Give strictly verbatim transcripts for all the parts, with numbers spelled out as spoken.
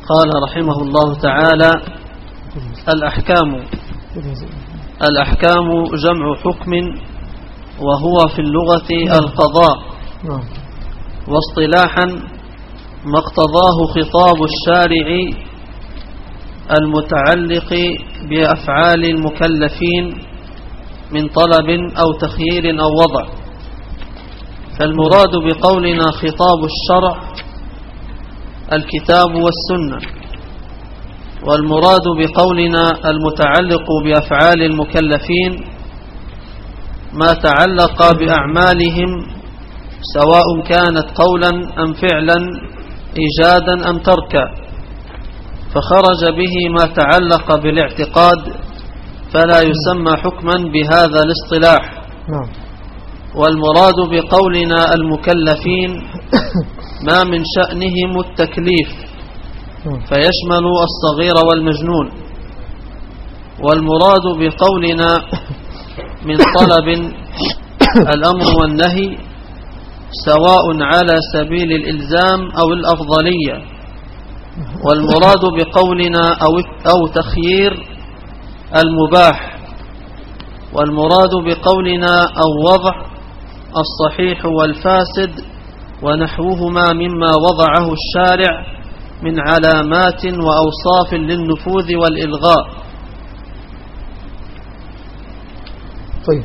قال رحمه الله تعالى: الأحكام الأحكام جمع حكم، وهو في اللغة القضاء، واصطلاحا ما اقتضاه خطاب الشارع المتعلق بأفعال المكلفين من طلب أو تخيير أو وضع. فالمراد بقولنا خطاب الشرع الكتاب والسنة، والمراد بقولنا المتعلق بأفعال المكلفين ما تعلق بأعمالهم سواء كانت قولا أم فعلا، إيجادا أم تركا، فخرج به ما تعلق بالاعتقاد فلا يسمى حكما بهذا الاصطلاح. والمراد بقولنا المكلفين ما من شأنهم التكليف، فيشمل الصغير والمجنون. والمراد بقولنا من طلب الأمر والنهي سواء على سبيل الإلزام أو الأفضلية. والمراد بقولنا أو, أو تخيير المباح. والمراد بقولنا أو وضع الصحيح والفاسد ونحوهما مما وضعه الشارع من علامات وأوصاف للنفوذ والإلغاء. طيب،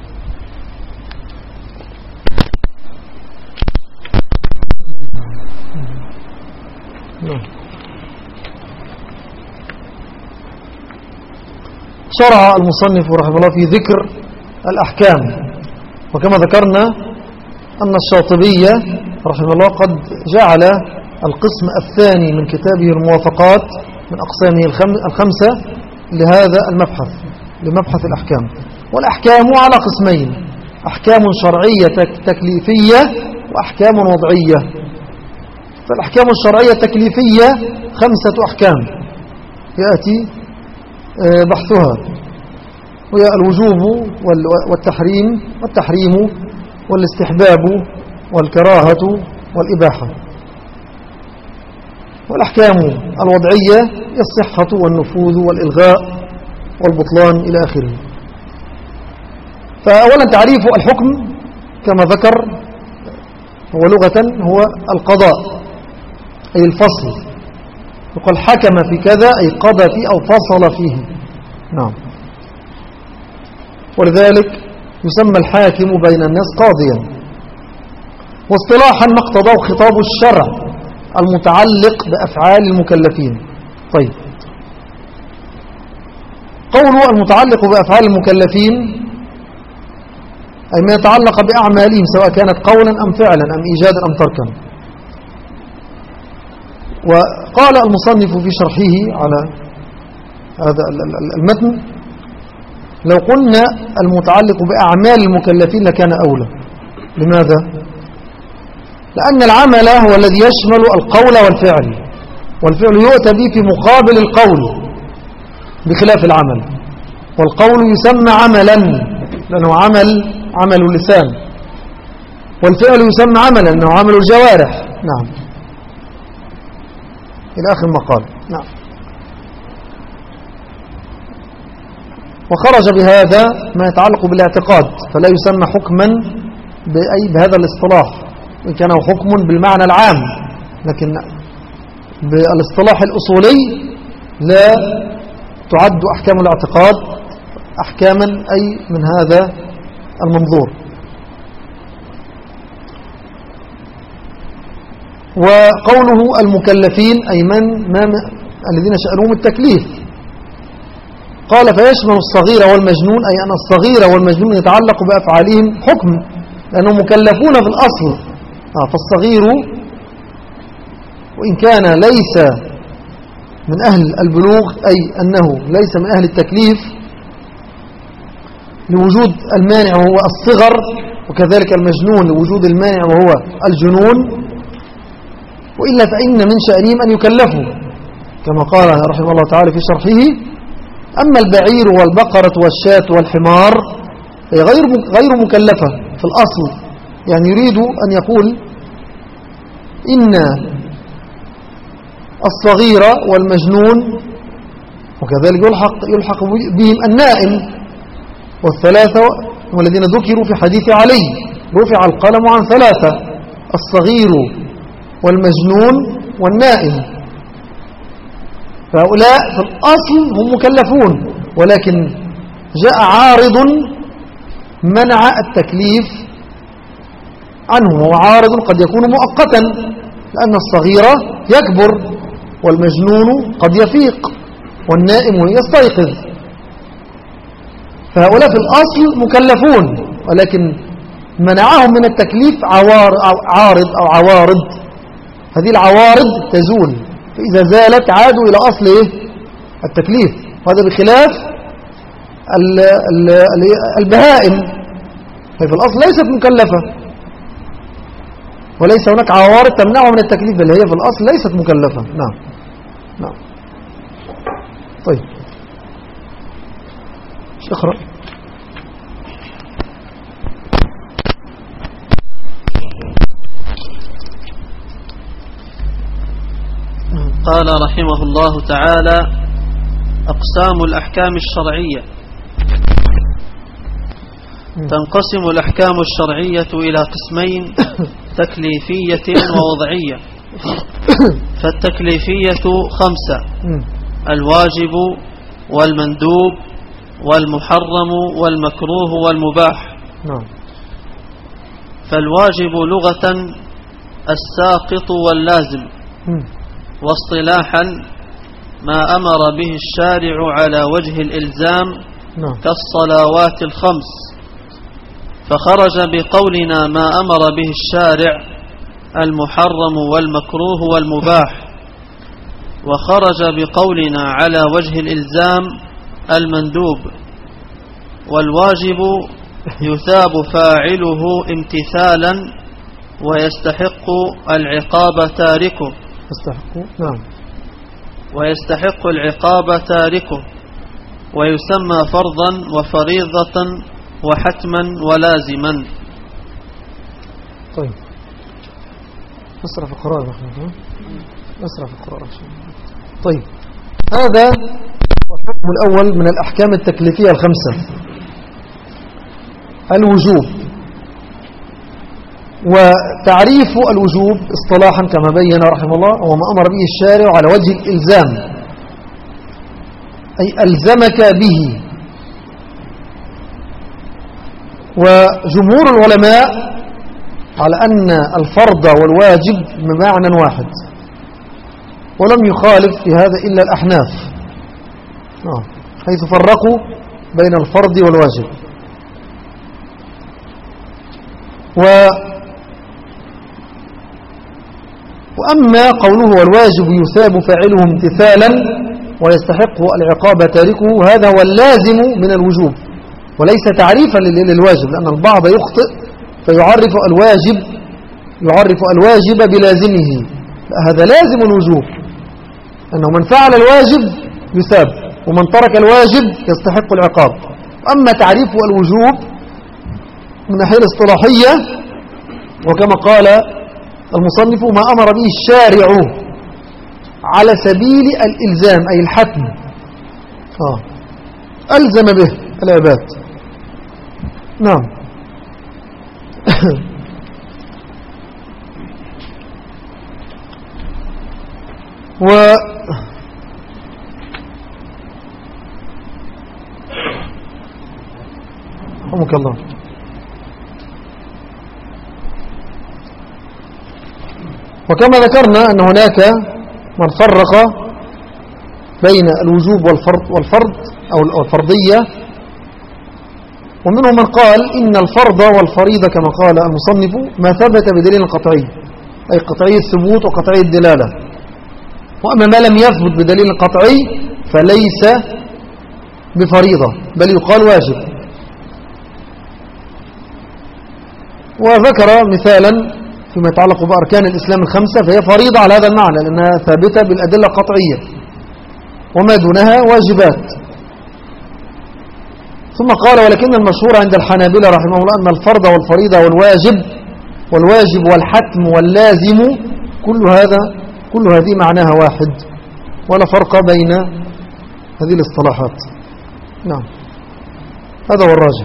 شرع المصنف رحمه الله في ذكر الأحكام، وكما ذكرنا أن الشاطبية رحمه الله قد جعل القسم الثاني من كتابه الموافقات من أقسامه الخمسة لهذا المبحث، لمبحث الأحكام. والأحكام على قسمين: أحكام شرعية تكليفية وأحكام وضعية. فالأحكام الشرعية التكليفية خمسة أحكام يأتي بحثها، وهي الوجوب والتحريم والتحريم والاستحباب والكراهة والإباحة. والأحكام الوضعية هي الصحة والنفوذ والإلغاء والبطلان إلى آخره. فأولا تعريف الحكم كما ذكر هو لغة هو القضاء، أي الفصل. يقول حكم في كذا أي قضى فيه أو فصل فيه. نعم. ولذلك يسمى الحاكم بين الناس قاضيا. واصطلاحا ما اقتضاه خطاب الشرع المتعلق بأفعال المكلفين. طيب، قوله المتعلق بأفعال المكلفين أي ما يتعلق بأعمالهم سواء كانت قولا أم فعلا أم إيجادا أم تركا. وقال المصنف في شرحه على هذا المتن: لو قلنا المتعلق بأعمال المكلفين لكان أولى. لماذا؟ لأن العمل هو الذي يشمل القول والفعل، والفعل يؤتى به في مقابل القول بخلاف العمل. والقول يسمى عملا لأنه عمل عمل اللسان، والفعل يسمى عملا لأنه عمل الجوارح. نعم، إلى آخر ما قال. نعم. وخرج بهذا ما يتعلق بالاعتقاد، فلا يسمى حكما بأي بهذا الاصطلاح، إن كان حكم بالمعنى العام، لكن بالاصطلاح الأصولي لا تعد أحكام الاعتقاد أحكاما أي من هذا المنظور. وقوله المكلفين أي من ما الذين شأنهم التكليف. قال فيشمل الصغير والمجنون، أي أن الصغير والمجنون يتعلق بأفعالهم حكم لأنهم مكلفون في الأصل. آه فالصغير وإن كان ليس من أهل البلوغ أي أنه ليس من أهل التكليف لوجود المانع وهو الصغر، وكذلك المجنون لوجود المانع وهو الجنون، وإلا فإن من شأنهم أن يكلفوا كما قال رحمه الله تعالى في شرحه: أما البعير والبقرة والشاة والحمار هي غير غير مكلفة في الأصل. يعني يريد أن يقول إن الصغيرة والمجنون، وكذلك يلحق, يلحق بهم النائم، والثلاثة والذين ذكروا في حديث علي رفع القلم عن ثلاثة: الصغير والمجنون والنائم. فهؤلاء في الأصل هم مكلفون، ولكن جاء عارض منع التكليف عنهم، وهو عارض قد يكون مؤقتا، لأن الصغير يكبر والمجنون قد يفيق والنائم يستيقظ. فهؤلاء في الأصل مكلفون، ولكن منعهم من التكليف عوار أو عارض أو عوارض. هذه العوارض تزول، فإذا زالت عادوا إلى أصل إيه؟ التكليف. وهذا بخلاف ال ال ال البهائم، ففي الأصل ليست مكلفة، وليس هناك عوارض تمنعها من التكليف، بل هي في الأصل ليست مكلفة. نعم نعم. طيب اقرأ. قال رحمه الله تعالى: أقسام الأحكام الشرعية. تنقسم الأحكام الشرعية إلى قسمين: تكليفية ووضعية. فالتكليفية خمسة: الواجب والمندوب والمحرم والمكروه والمباح. فالواجب لغة الساقط واللازم، واصطلاحا ما أمر به الشارع على وجه الإلزام كالصلوات الخمس، فخرج بقولنا ما أمر به الشارع المحرم والمكروه والمباح، وخرج بقولنا على وجه الإلزام المندوب. والواجب يثاب فاعله امتثالا ويستحق العقاب تاركه يستحق نعم ويستحق العقاب تاركه ويسمى فرضا وفريضة وحتما ولازما. طيب أسرع في القراءة أسرع في القراءة. طيب هذا الحكم الأول من الأحكام التكليفية الخمسة: الوجوب. وتعريف الوجوب اصطلاحا كما بين رحمه الله هو ما أمر به الشارع على وجه الإلزام، أي ألزمك به. وجمهور العلماء على أن الفرض والواجب بمعنى واحد، ولم يخالف في هذا إلا الأحناف حيث فرقوا بين الفرض والواجب. و وأما قوله والواجب يثاب فاعله امتثالا ويستحق العقاب تاركه، هذا هو اللازم من الوجوب، وليس تعريفا للواجب، لأن البعض يخطئ فيعرف الواجب يعرف الواجب بلازمه. هذا لازم الوجوب، أنه من فعل الواجب يثاب، ومن ترك الواجب يستحق العقاب. أما تعريف الوجوب من ناحية الاصطلاحية، وكما قال المصنف ما أمر به الشارع على سبيل الإلزام أي الحتم، آه. ألزم به العباد. نعم. و رحمك الله. وكما ذكرنا أن هناك من فرق بين الوجوب والفرض, والفرض أو الفرضية، ومنهم من قال إن الفرض والفريضة كما قال المصنف ما ثبت بدليل قطعي، أي قطعي الثبوت وقطعي الدلالة. وأما ما لم يثبت بدليل قطعي فليس بفريضة بل يقال واجب. وذكر مثالا فيما يتعلق بأركان الإسلام الخمسة، فهي فريضة على هذا المعنى لأنها ثابتة بالأدلة القطعية، وما دونها واجبات. ثم قال ولكن المشهور عند الحنابلة رحمه الله أن الفرض والفريضة والواجب والواجب والحتم واللازم كل هذا كل هذه معناها واحد ولا فرق بين هذه الاصطلاحات. نعم، هذا هو الراجح.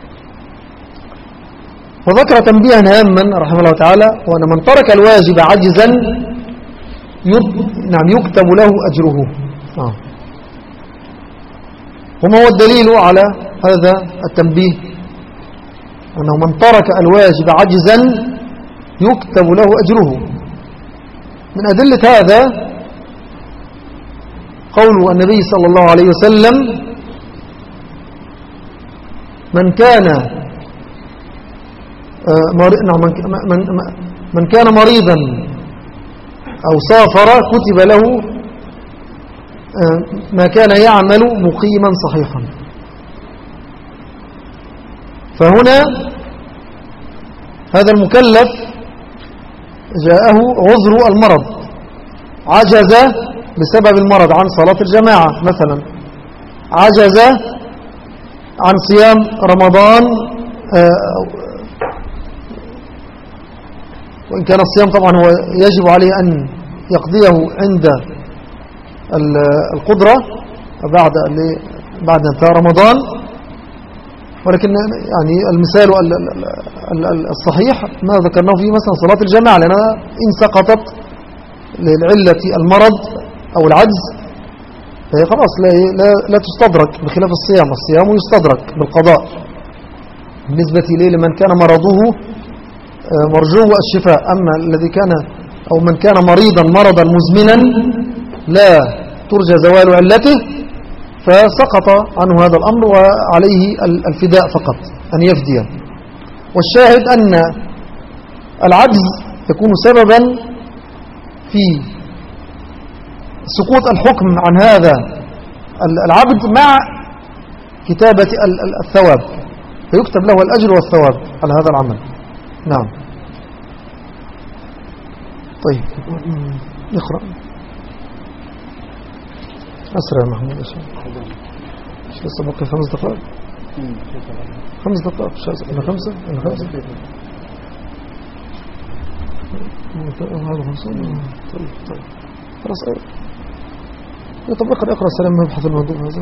وذكر تنبيها هاما رحمه الله تعالى، وأن من ترك الواجب عجزا نعم يكتب له أجره. آه. وما هو الدليل على هذا التنبيه؟ أنه من ترك الواجب عجزا يكتب له أجره. من أدلة هذا قول النبي صلى الله عليه وسلم: من كان من كان مريضا أو سافر كتب له ما كان يعمل مقيما صحيحا. فهنا هذا المكلف جاءه عذر المرض، عجز بسبب المرض عن صلاة الجماعة مثلا، عجز عن صيام رمضان، وإن كان الصيام طبعا هو يجب عليه أن يقضيه عند القدرة بعد بعد انتهاء رمضان، ولكن يعني المثال الصحيح ما ذكرناه فيه مثلا صلاة الجماعة، لأنها إن سقطت للعلة المرض أو العجز فهي خلاص لا, لا, لا تستدرك، بخلاف الصيام. الصيام يستدرك بالقضاء بالنسبة لي لمن كان مرضه مرجو الشفاء. أما الذي كان أو من كان مريضا مرضا مزمنا لا ترجى زوال علته فسقط عنه هذا الأمر وعليه الفداء فقط، أن يفدي. والشاهد أن العجز يكون سببا في سقوط الحكم عن هذا العبد مع كتابة الثواب، فيكتب له الأجر والثواب على هذا العمل. نعم. طيب نقرأ أسرع يا محمود. مش لسه بقي خمس دقائق؟ خمس دقائق مش لسه. أنا خمسة أنا خمسة هذا خمسون. طيب طيب خلاص. طب اقرأ اقرأ السلام مبحث الموضوع هذا.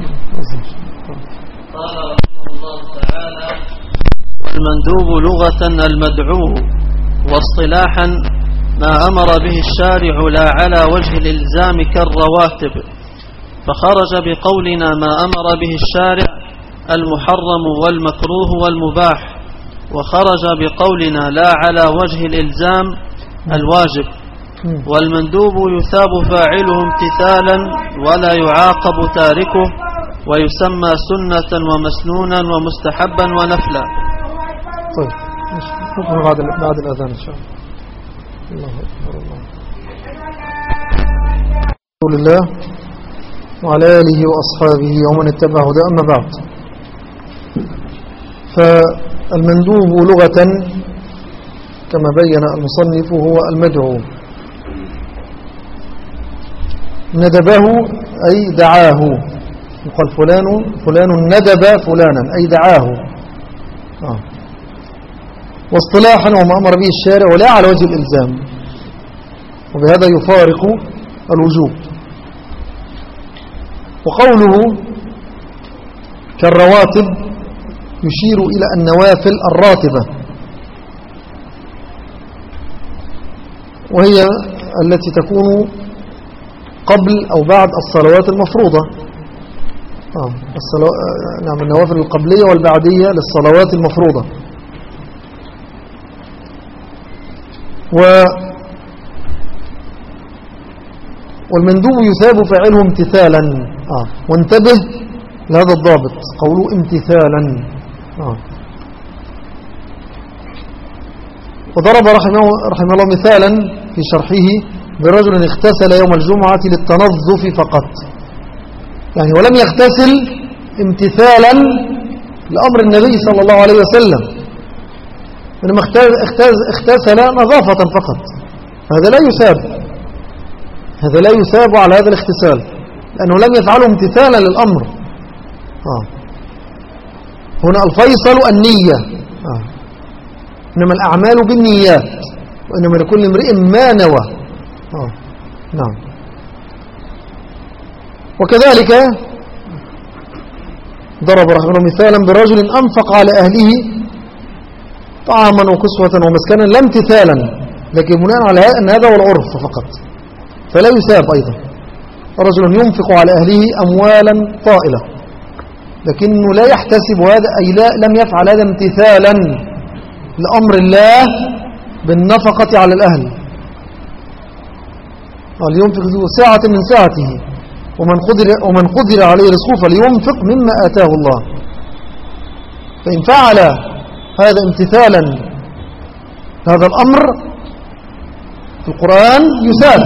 قال رحمه الله تعالى: والمندوب لغة المدعو، واصطلاحا ما أمر به الشارع لا على وجه الإلزام كالرواتب، فخرج بقولنا ما أمر به الشارع المحرم والمكروه والمباح، وخرج بقولنا لا على وجه الإلزام الواجب. والمندوب يثاب فاعله امتثالا ولا يعاقب تاركه، ويسمى سنة ومسنونا ومستحبا ونفلا. طيب نقرأ بعد بعد الأذان إن شاء الله. الله أكبر. الله رسول الله وعلى آله وأصحابه ومن اتبع هداه. أما بعد، فالمندوب لغة كما بين المصنف هو المدعو. ندبه أي دعاه، يقال فلان فلان ندب فلانا أي دعاه. آه. واصطلاحا وما أمر به الشارع ولا على وجه الإلزام، وبهذا يفارق الوجوب. وقوله كالرواتب يشير إلى النوافل الراتبة، وهي التي تكون قبل أو بعد الصلوات المفروضة. آه. الصلو... نعم النوافل القبلية والبعدية للصلوات المفروضة. و... والمندوب يثاب فاعله امتثالا. آه. وانتبه لهذا الضابط، قوله امتثالا. آه. وضرب رحمه, رحمه الله مثالا في شرحه برجل اغتسل يوم الجمعة للتنظف فقط، يعني ولم يغتسل امتثالا لأمر النبي صلى الله عليه وسلم، إنما اغتسل نظافة فقط. هذا لا يثاب، هذا لا يثاب على هذا الاغتسال، لأنه لم يفعله امتثالا للأمر. آه. هنا الفيصل النية. آه. إنما الأعمال بالنيات، وإنما لكل امرئ ما نوى. آه. نعم. وكذلك ضرب رحمه الله مثالا برجل أنفق على أهله طعاما وكسوة ومسكنا لا امتثالا، لكن بناء على أن هذا هو العرف فقط، فلا يثاب أيضا. رجل ينفق على أهله أموالا طائلة لكنه لا يحتسب هذا، أي لا لم يفعل هذا امتثالا لأمر الله بالنفقة على الأهل. لينفق ذو ساعة من ساعته ومن قدر, ومن قدر عليه رزقه فلينفق مما آتاه الله. فإن فعل هذا امتثالا هذا الأمر في القرآن يساب،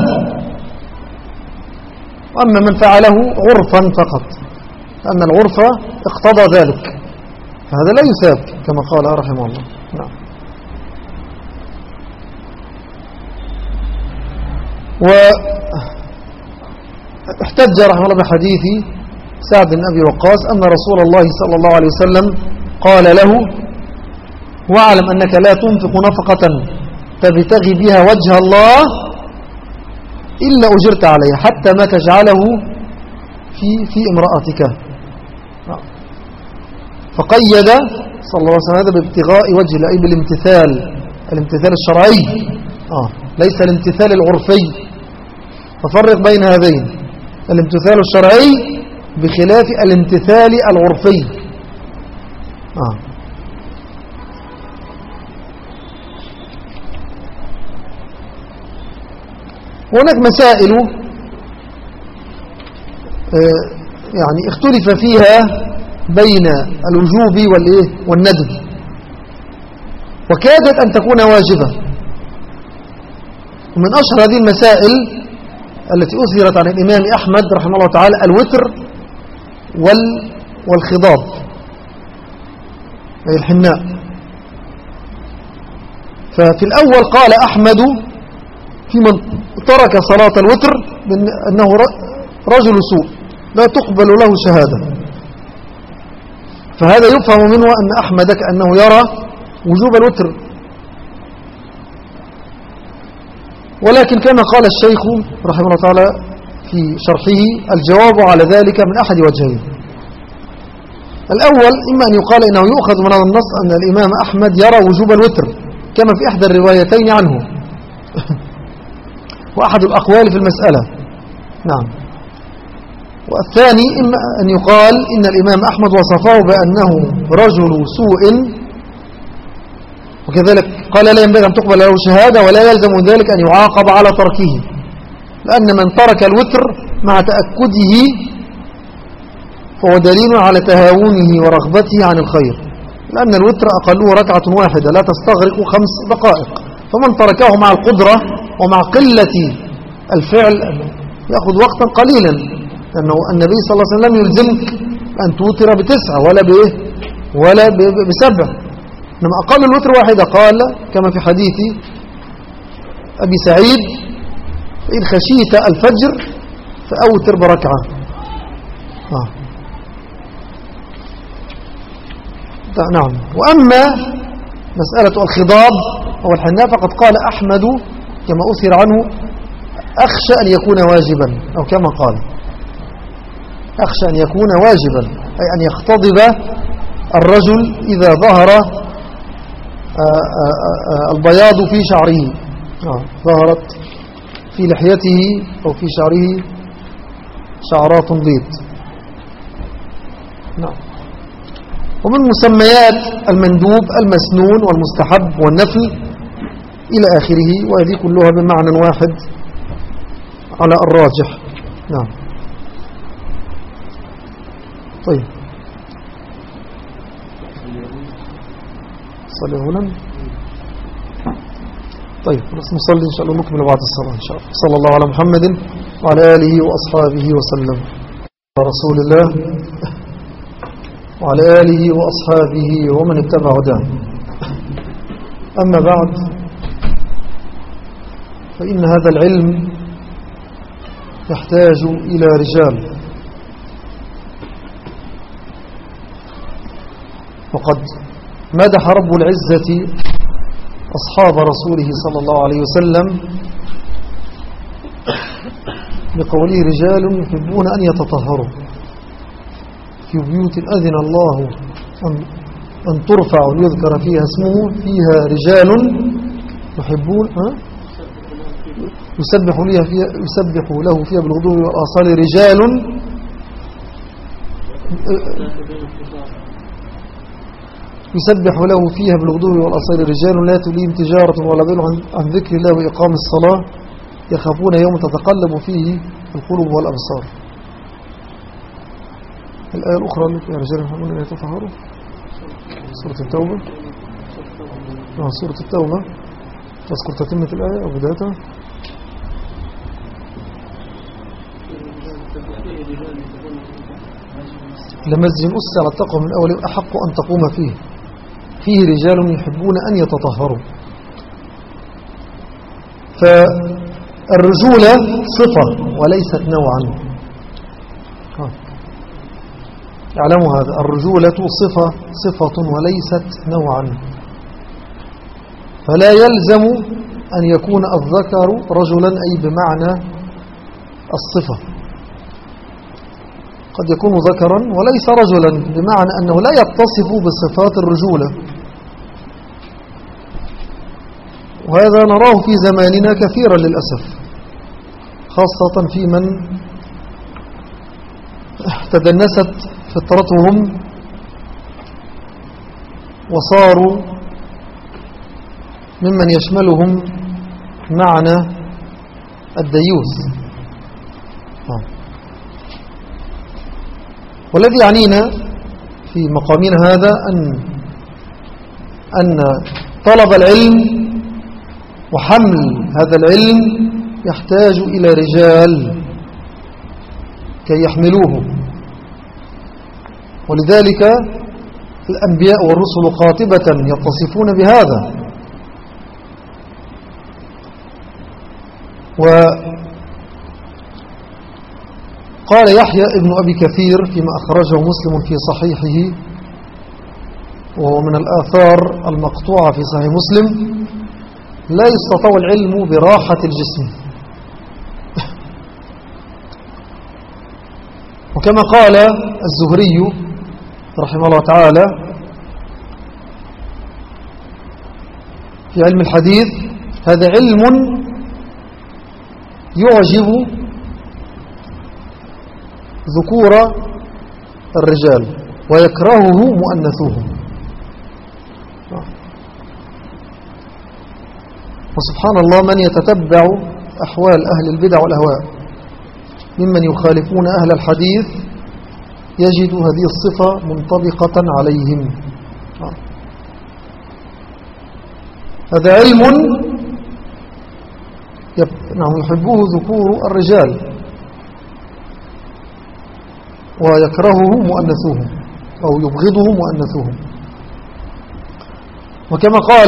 وأما من فعله عرفا فقط لأن العرف اقتضى ذلك فهذا لا يساب كما قال رحمه الله. نعم. واحتج رحمه الله بحديث سعد بن أبي وقاص أن رسول الله صلى الله عليه وسلم قال له: واعلم أنك لا تنفق نفقة تبتغي بها وجه الله إلا أجرت عليها حتى ما تجعله في, في امرأتك. فقيد صلى الله عليه وسلم هذا بابتغاء وجه الله، أي بالامتثال، الامتثال الشرعي آه ليس الامتثال العرفي. ففرق بين هذين، الامتثال الشرعي بخلاف الامتثال العرفي. آه. هناك مسائل آه يعني اختلف فيها بين الوجوب والإيه والندب، وكادت أن تكون واجبة. ومن أشهر هذه المسائل التي أثيرت عن الإمام أحمد رحمه الله تعالى الوتر وال والخضاب أي الحناء. ففي الأول قال أحمد في من ترك صلاة الوتر أنه رجل سوء لا تقبل له شهادة، فهذا يفهم منه أن أحمد كأنه يرى وجوب الوتر. ولكن كما قال الشيخ رحمه الله تعالى في شرحه الجواب على ذلك من أحد وجهين. الأول إما أن يقال إنه يؤخذ من هذا النص أن الإمام أحمد يرى وجوب الوتر كما في إحدى الروايتين عنه وأحد الأقوال في المسألة. نعم. والثاني إما أن يقال إن الإمام أحمد وصفه بأنه رجل سوء، وكذلك قال لا ينبغي أن تقبل له شهادة ولا يلزم ذلك أن يعاقب على تركه، لأن من ترك الوتر مع تأكده فهو دليل على تهاونه ورغبته عن الخير، لأن الوتر أقله ركعة واحدة لا تستغرق خمس دقائق، فمن تركه مع القدرة ومع قلة الفعل يأخذ وقتا قليلا، لأنه النبي صلى الله عليه وسلم يلزمك أن توتر بتسعة ولا بإيه ولا بسبع، إنما أقل الوتر واحدة. قال كما في حديث أبي سعيد: إن خشيت الفجر فأوتر بركعة. آه. نعم. وأما مسألة الخضاب أو الحناء فقد قال أحمد كما أثر عنه: أخشى أن يكون واجبا، أو كما قال أخشى أن يكون واجبا، أي أن يختضب الرجل إذا ظهر البياض في شعره، ظهرت في لحيته أو في شعره شعرات بيض. نعم. ومن مسميات المندوب المسنون والمستحب والنفل إلى آخره، وهذه كلها بمعنى واحد على الراجح. نعم. طيب صلي هنا. طيب بس نصلي إن شاء الله، نكمل بعد الصلاة إن شاء الله. صلى الله على محمد وعلى آله وأصحابه وسلم. رسول الله وعلى آله وأصحابه ومن اتبع هداه. أما بعد، فإن هذا العلم يحتاج إلى رجال، وقد مدح رب العزة أصحاب رسوله صلى الله عليه وسلم بقوله رجال يحبون أن يتطهروا في بيوت أذن الله أن, أن ترفع ويذكر فيها اسمه فيها رجال يحبون ها؟ يسبح, له فيها يسبح له فيها بالغدو والآصال رجال يسبح له فيها بالغدو والآصال رجال لا تليهم تجارة ولا بيع عن ذكر الله وإقام الصلاة يخافون يوم تتقلب فيه القلوب والأبصار. الآية الأخرى التي رجال يحبون أن يتطهروا سورة التوبة. آه سورة التوبة تذكر تتمة الآية أو بدايتها. لمسجد أسس على التقوى من أول أحق أن تقوم فيه فيه رجال يحبون أن يتطهروا. فالرجولة صفة وليست نوعا. اعلموا هذا، الرجولة صفة صفة وليست نوعا. فلا يلزم أن يكون الذكر رجلا أي بمعنى الصفة، قد يكون ذكرا وليس رجلا بمعنى أنه لا يتصف بصفات الرجولة. وهذا نراه في زماننا كثيرا للأسف، خاصة في من تدنست فطرتهم وصاروا ممن يشملهم معنى الديوث. والذي يعنينا في مقامنا هذا أن أن طلب العلم وحمل هذا العلم يحتاج إلى رجال كي يحملوه. ولذلك الأنبياء والرسل قاطبة يتصفون بهذا. وقال يحيى ابن أبي كثير فيما أخرجه مسلم في صحيحه، وهو من الآثار المقطوعة في صحيح مسلم: لا يستطاع العلم براحة الجسم. وكما قال الزهري رحمه الله تعالى في علم الحديث: هذا علم يعجب ذكور الرجال ويكرهه مؤنثوهم. وسبحان الله، من يتتبع أحوال أهل البدع والأهواء ممن يخالفون أهل الحديث يجد هذه الصفة منطبقة عليهم. هذا علم يحبه ذكور الرجال ويكرهه مؤنثوهم أو يبغضه مؤنثوهم. وكما قال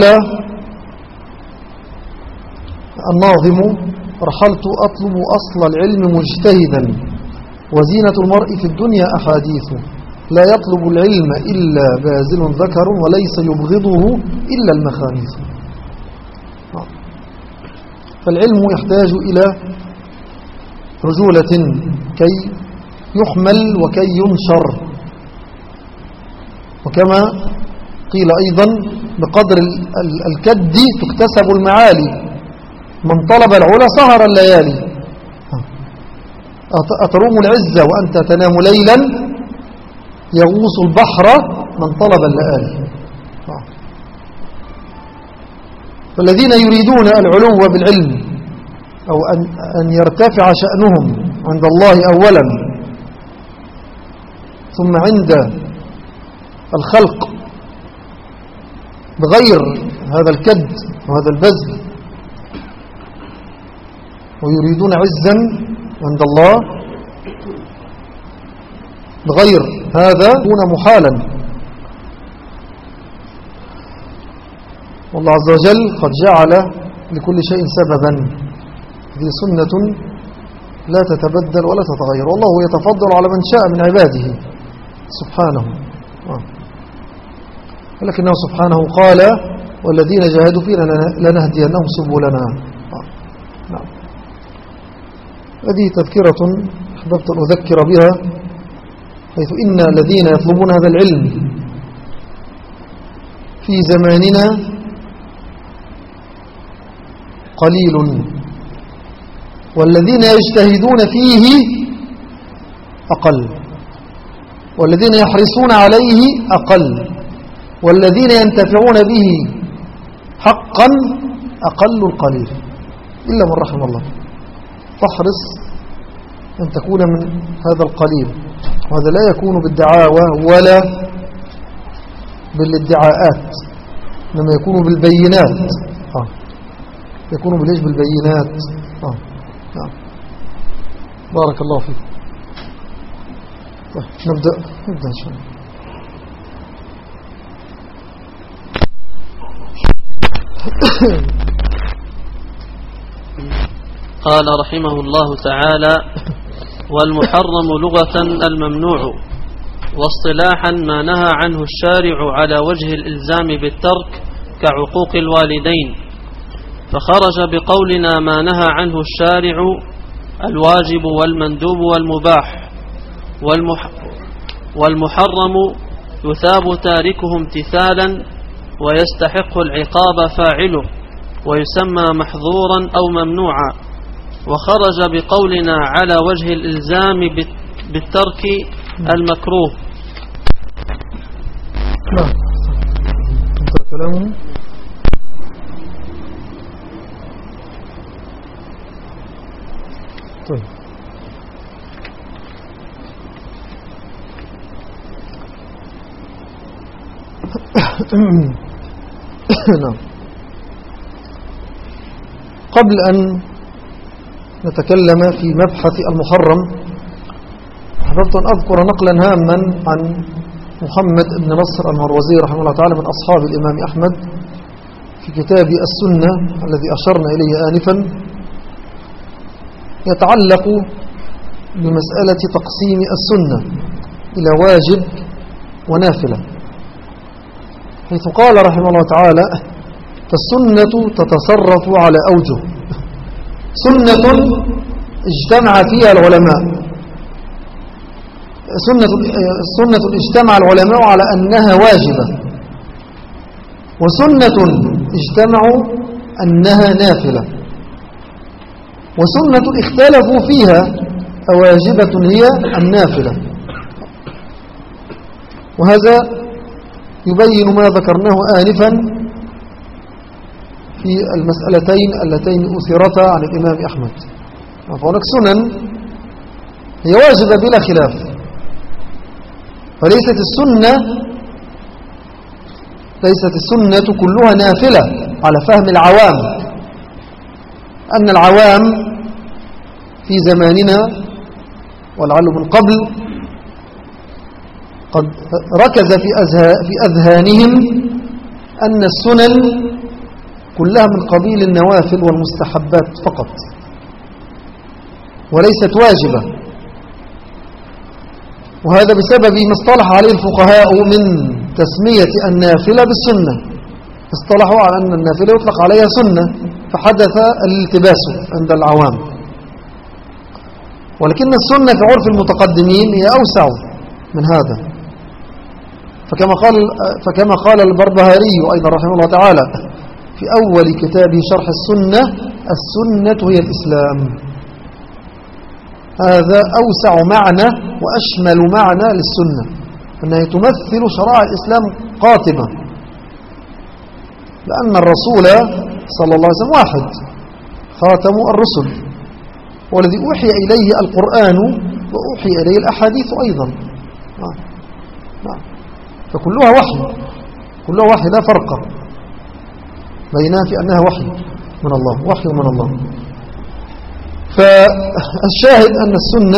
الناظم: رحلت أطلب أصل العلم مجتهدا وزينة المرء في الدنيا أحاديث، لا يطلب العلم إلا بازل ذكر وليس يبغضه إلا المخانيث. فالعلم يحتاج إلى رجولة كي يحمل وكي ينشر. وكما قيل أيضا: بقدر الكد تكتسب المعالي، من طلب العلا سهر الليالي. أتروم العزة وأنت تنام ليلا، يغوص البحر من طلب الليالي. فالذين يريدون العلو بالعلم أو أن, أن يرتفع شأنهم عند الله أولا ثم عند الخلق بغير هذا الكد وهذا البذل، ويريدون عزا عند الله بغير هذا دون محالا. والله عز وجل قد جعل لكل شيء سببا، هذه سنة لا تتبدل ولا تتغير، والله يتفضل على من شاء من عباده سبحانه. ولكنه سبحانه قال: والذين جاهدوا فينا لنهدينهم سبلنا. هذه تذكرة أحببت أن أذكر بها، حيث إن الذين يطلبون هذا العلم في زماننا قليل، والذين يجتهدون فيه أقل، والذين يحرصون عليه أقل، والذين ينتفعون به حقا أقل القليل إلا من رحم الله. فاحرص أن تكون من هذا القليل، وهذا لا يكون بالدعاوى ولا بالادعاءات، إنما يكون بالبينات. آه. يكون بالإيش؟ بالبينات. آه. آه. بارك الله فيك. طيب نبدأ نبدأ إن شاء الله. قال رحمه الله تعالى: والمحرم لغة الممنوع، واصطلاحا ما نهى عنه الشارع على وجه الإلزام بالترك كعقوق الوالدين، فخرج بقولنا ما نهى عنه الشارع الواجب والمندوب والمباح. والمح والمحرم يثاب تاركه امتثالا ويستحق العقاب فاعله، ويسمى محظورا أو ممنوعا. وخرج بقولنا على وجه الإلزام بالترك المكروه. نعم انتهى كلامه. طيب نعم. قبل أن نتكلم في مبحث المحرم، أحببت أن أذكر نقلا هاما عن محمد بن نصر المروزي رحمه الله تعالى من أصحاب الإمام أحمد في كتاب السنة الذي أشرنا إليه آنفا، يتعلق بمسألة تقسيم السنة إلى واجب ونافلة، حيث قال رحمه الله تعالى: فالسنة تتصرف على أوجه: سنة اجتمع فيها العلماء سنة سنة اجتمع العلماء على أنها واجبة، وسنة اجتمعوا أنها نافلة، وسنة اختلفوا فيها أواجبة هي النافلة. وهذا يبين ما ذكرناه آنفا في المسألتين اللتين أثرتا عن الإمام أحمد. فهناك سنن هي واجبة بلا خلاف، فليست السنة ليست السنة كلها نافلة على فهم العوام، أن العوام في زماننا ولعله من قبل قد ركز في في أذهانهم أن السنن كلها من قبيل النوافل والمستحبات فقط، وليست واجبة. وهذا بسبب ما اصطلح عليه الفقهاء من تسمية النافلة بالسنة، اصطلحوا على أن النافلة يطلق عليها سنة، فحدث الالتباس عند العوام. ولكن السنة في عرف المتقدمين هي أوسع من هذا، فكما قال فكما قال البربهاري أيضا رحمه الله تعالى في أول كتابه شرح السنة: السنة هي الإسلام. هذا أوسع معنى وأشمل معنى للسنة، أنها تمثل شرائع الإسلام قاطبة، لأن الرسول صلى الله عليه وسلم واحد، خاتم الرسل، والذي أوحي إليه القرآن وأوحي إليه الأحاديث أيضا. نعم. نعم. فكلها وحي، كلها وحي لا فرق بينها في أنها وحي من الله، وحي من الله. فالشاهد أن السنة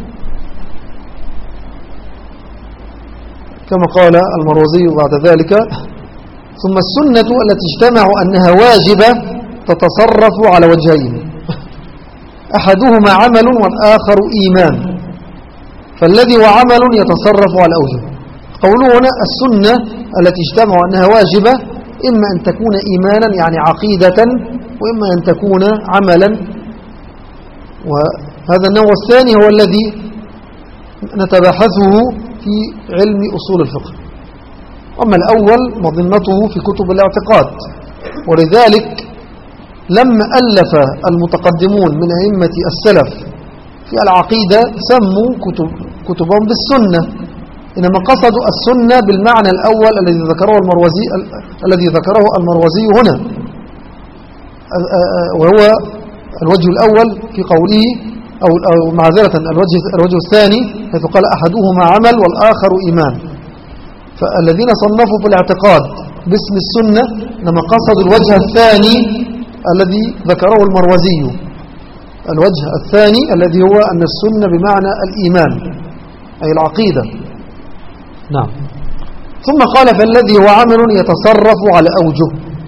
كما قال المروزي بعد ذلك: ثم السنة التي اجتمع أنها واجبة تتصرف على وجهين: أحدهما عمل والآخر إيمان، فالذي هو عمل يتصرف على أوجه. قوله هنا السنة التي اجتمع أنها واجبة إما أن تكون إيمانا يعني عقيدة، وإما أن تكون عملا، هذا النوع الثاني هو الذي نتباحثه في علم أصول الفقه. أما الأول مظنته في كتب الاعتقاد، ولذلك لما ألف المتقدمون من أئمة السلف في العقيدة سموا كتب كتبهم بالسنة، إنما قصدوا السنة بالمعنى الأول الذي ذكره المروزي الذي ذكره المروزي هنا، وهو الوجه الأول في قوله أو, أو معذرة الوجه, الوجه الثاني حيث قال أحدهما عمل والآخر إيمان. فالذين صنفوا في الاعتقاد باسم السنة إنما قصدوا الوجه الثاني الذي ذكره المروزي، الوجه الثاني الذي هو أن السنة بمعنى الإيمان أي العقيدة. نعم. ثم قال فالذي هو عمل يتصرف على أوجه.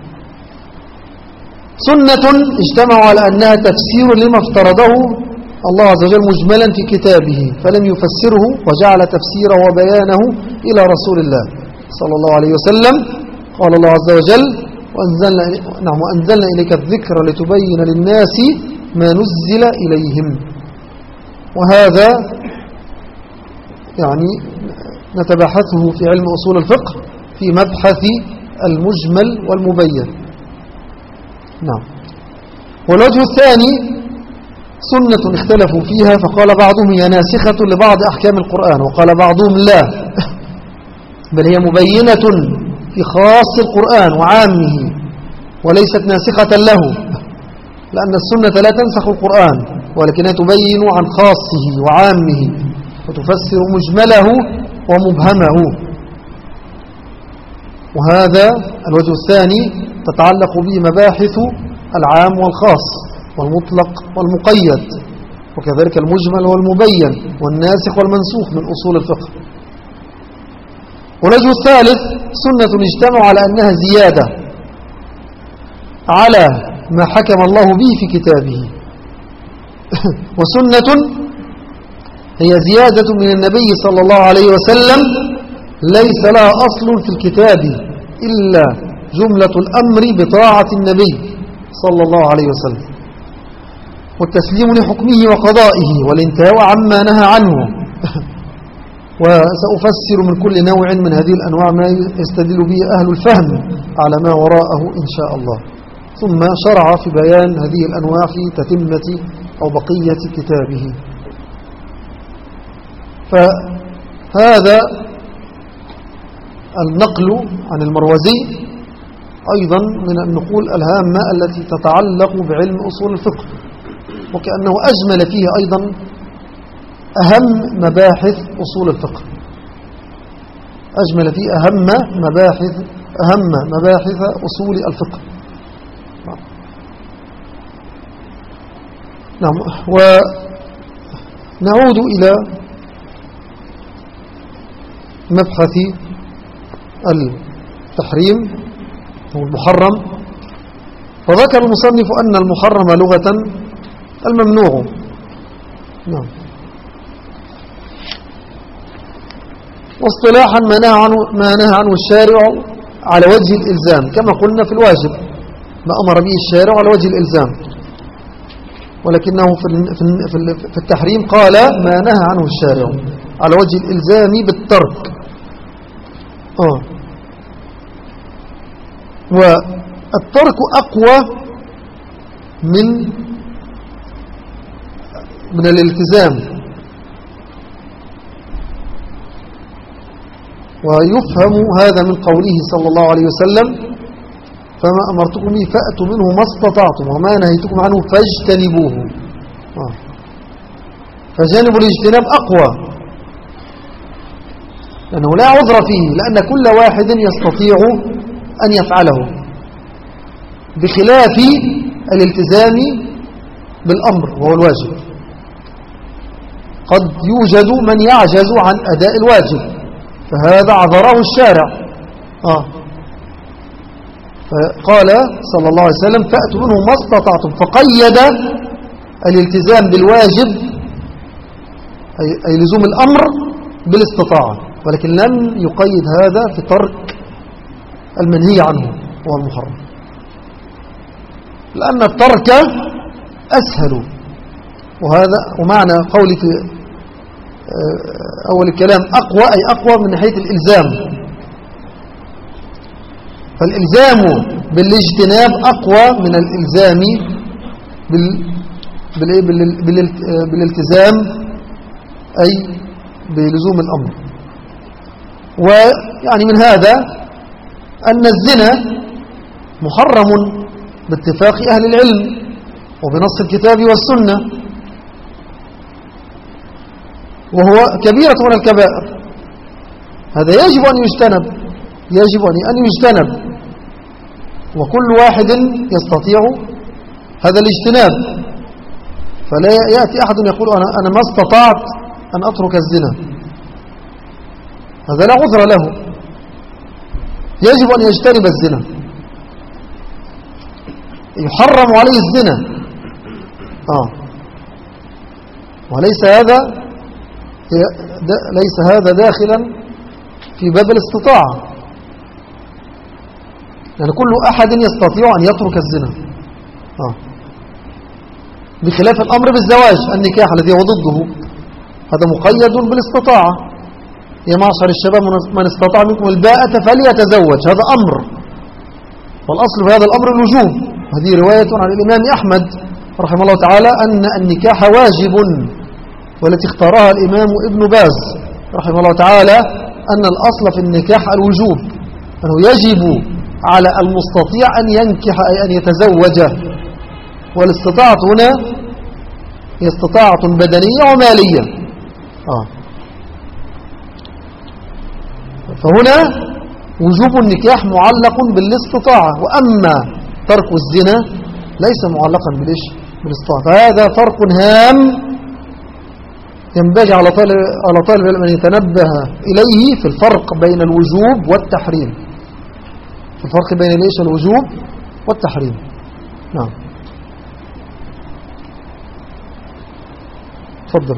سنة اجتمعوا على أنها تفسير لما افترضه الله عز وجل مجملا في كتابه فلم يفسره وجعل تفسيره وبيانه إلى رسول الله صلى الله عليه وسلم. قال الله عز وجل وأنزلنا, نعم وأنزلنا إليك الذكر لتبين للناس ما نزل إليهم. وهذا يعني نتباحثه في علم أصول الفقه في مبحث المجمل والمبين. نعم. والوجه الثاني سنة اختلفوا فيها فقال بعضهم هي ناسخة لبعض أحكام القرآن وقال بعضهم لا بل هي مبينة في خاص القرآن وعامه وليست ناسخة له، لأن السنة لا تنسخ القرآن ولكنها تبين عن خاصه وعامه وتفسر مجمله ومبهمه. وهذا الوجه الثاني تتعلق به مباحث العام والخاص والمطلق والمقيد وكذلك المجمل والمبين والناسخ والمنسوخ من أصول الفقه. والوجه الثالث سنة اجتمع على أنها زيادة على ما حكم الله به في كتابه وسنة هي زيادة من النبي صلى الله عليه وسلم ليس لها أصل في الكتاب إلا جملة الأمر بطاعة النبي صلى الله عليه وسلم والتسليم لحكمه وقضائه والانتهاء عما نهى عنه. وسأفسر من كل نوع من هذه الأنواع ما يستدل به أهل الفهم على ما وراءه إن شاء الله. ثم شرع في بيان هذه الأنواع في تتمة أو بقية كتابه. فهذا النقل عن المروزي أيضا من النقول الهامة التي تتعلق بعلم أصول الفقه، وكأنه أجمل فيه أيضا أهم مباحث أصول الفقه، أجمل فيه أهم مباحث أهم مباحث أصول الفقه. نعم. ونعود إلى مبحث التحريم والمحرم. وذكر المصنف أن المحرم لغة الممنوع. نعم. واصطلاحا ما نهى عنه, ما نهى عنه الشارع على وجه الإلزام كما قلنا في الواجب ما أمر به الشارع على وجه الإلزام، ولكنه في التحريم قال ما نهى عنه الشارع على وجه الإلزام بالترك. آه. والترك أقوى من من الالتزام، ويفهم هذا من قوله صلى الله عليه وسلم فما أمرتكم به فأتوا منه ما استطعتم وما نهيتكم عنه فاجتنبوه. آه. فجانب الاجتناب أقوى لأنه لا عذر فيه، لأن كل واحد يستطيع أن يفعله بخلاف الالتزام بالأمر وهو الواجب. قد يوجد من يعجز عن أداء الواجب فهذا عذره الشارع. آه. فقال صلى الله عليه وسلم فأتوا منه ما استطعتم، فقيد الالتزام بالواجب أي لزوم الأمر بالاستطاعة، ولكن لم يقيد هذا في ترك المنهي عنه هو المحرم، لأن الترك أسهل وهذا ومعنى قولي في أول الكلام أقوى أي أقوى من ناحية الإلزام. فالإلزام بالاجتناب أقوى من الإلزام بال بالالتزام أي بلزوم الأمر. ويعني من هذا أن الزنا محرم باتفاق أهل العلم وبنص الكتاب والسنة، وهو كبيرة من الكبائر. هذا يجب أن يجتنب، يجب أن يجتنب، وكل واحد يستطيع هذا الاجتناب. فلا يأتي أحد يقول أنا, أنا ما استطعت أن أترك الزنا، هذا لا عذر له، يجب أن يجتنب الزنا. يحرم عليه الزنا آه. وليس هذا ليس هذا داخلا في باب الاستطاعة، يعني كل أحد يستطيع أن يترك الزنا آه. بخلاف الأمر بالزواج، النكاح الذي هو ضده هذا مقيد بالاستطاعة. يا معشر الشباب من استطاع منكم الباءة فليتزوج، هذا أمر، والأصل في هذا الأمر الوجوب. هذه رواية عن الإمام أحمد رحمه الله تعالى أن النكاح واجب، والتي اختارها الإمام ابن باز رحمه الله تعالى أن الأصل في النكاح الوجوب، أنه يجب على المستطيع أن ينكح أي أن يتزوج. والاستطاعة هنا هي استطاعة بدنية ومالية آه. فهنا وجوب النكاح معلق بالاستطاعة، وأما ترك الزنا ليس معلقا بالإيش؟ بالاستطاعة. فهذا فرق هام ينبغي على طالب على طالب العلم أن يتنبه إليه في الفرق بين الوجوب والتحريم، في الفرق بين ليش الوجوب والتحريم. نعم تفضل.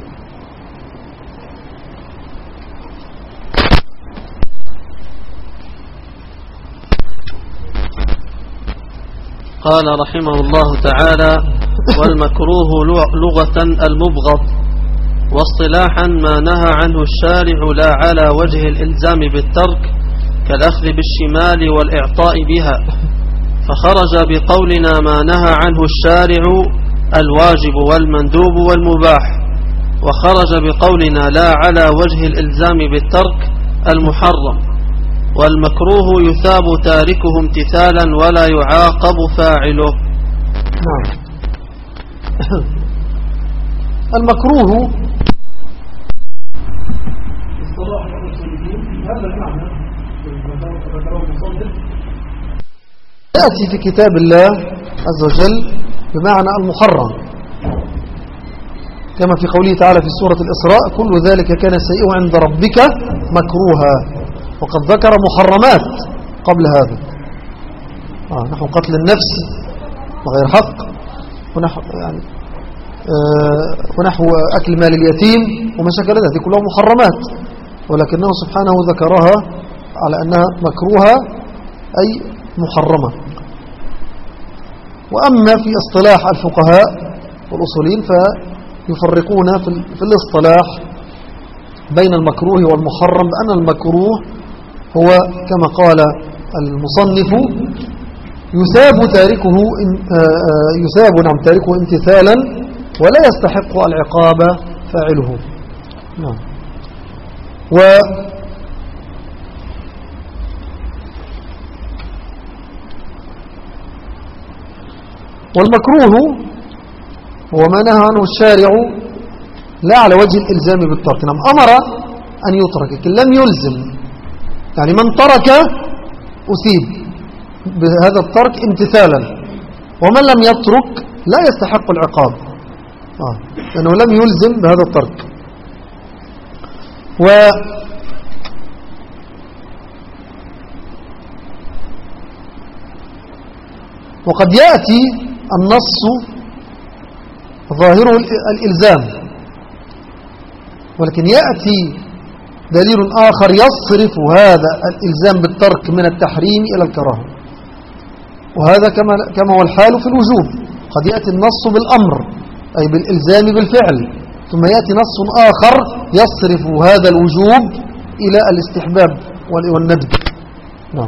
قال رحمه الله تعالى: والمكروه لغة المبغض، واصطلاحا ما نهى عنه الشارع لا على وجه الإلزام بالترك كالأخذ بالشمال والإعطاء بها، فخرج بقولنا ما نهى عنه الشارع الواجب والمندوب والمباح، وخرج بقولنا لا على وجه الإلزام بالترك المحرم. والمكروه يثاب تاركه امتثالا ولا يعاقب فاعله. نعم. المكروه يأتي في كتاب الله عز وجل بمعنى المحرم، كما في قوله تعالى في سورة الإسراء: كل ذلك كان سيئه عند ربك مكروها. وقد ذكر محرمات قبل هذا آه نحو قتل النفس وغير حق، ونحو, يعني آه ونحو أكل مال اليتيم وما شكل ذلك، هذه كلها محرمات، ولكنه سبحانه ذكرها على أنها مكروهة أي محرمة. وأما في اصطلاح الفقهاء والأصولين فيفرقون في الاصطلاح بين المكروه والمحرم، بأن المكروه هو كما قال المصنف يثاب تاركه يثاب نعم تاركه امتثالا ولا يستحق العقاب فاعله. نعم. و والمكروه هو ما نهى عنه الشارع لا على وجه الإلزام بالترك. نعم أمر أن يترك لكن لم يلزم، يعني من ترك أثيب بهذا الترك امتثالا، ومن لم يترك لا يستحق العقاب آه. لأنه لم يلزم بهذا الترك. و وقد يأتي النص ظاهره الإلزام، ولكن يأتي دليل آخر يصرف هذا الإلزام بالترك من التحريم إلى الكراهة، وهذا كما كما هو الحال في الوجوب. قد يأتي النص بالأمر أي بالإلزام بالفعل، ثم يأتي نص آخر يصرف هذا الوجوب إلى الاستحباب والندب. نعم.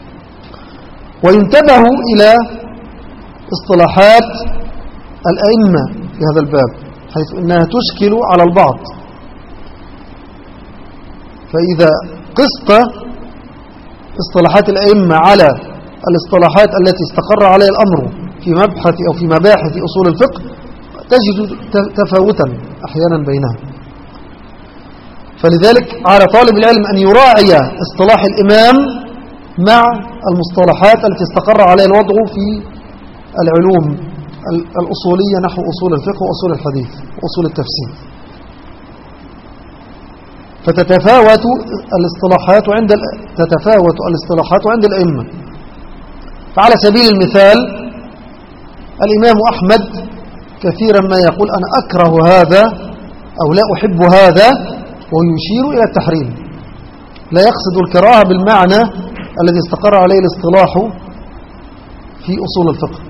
وينتبه إلى اصطلاحات الأئمة في هذا الباب، حيث أنها تشكل على البعض. فإذا قست اصطلاحات الأئمة على الاصطلاحات التي استقر عليها الأمر في مبحث أو في مباحث أصول الفقه تجد تفاوتا أحيانا بينها. فلذلك على طالب العلم أن يراعي اصطلاح الإمام مع المصطلحات التي استقر عليها الوضع في العلوم الأصولية نحو أصول الفقه وأصول الحديث وأصول التفسير. فتتفاوت الاصطلاحات عند تتفاوت الاصطلاحات عند الأئمة. فعلى سبيل المثال الإمام أحمد كثيرا ما يقول أنا أكره هذا أو لا أحب هذا، ويشير إلى التحريم، لا يقصد الكراهة بالمعنى الذي استقر عليه الاصطلاح في أصول الفقه.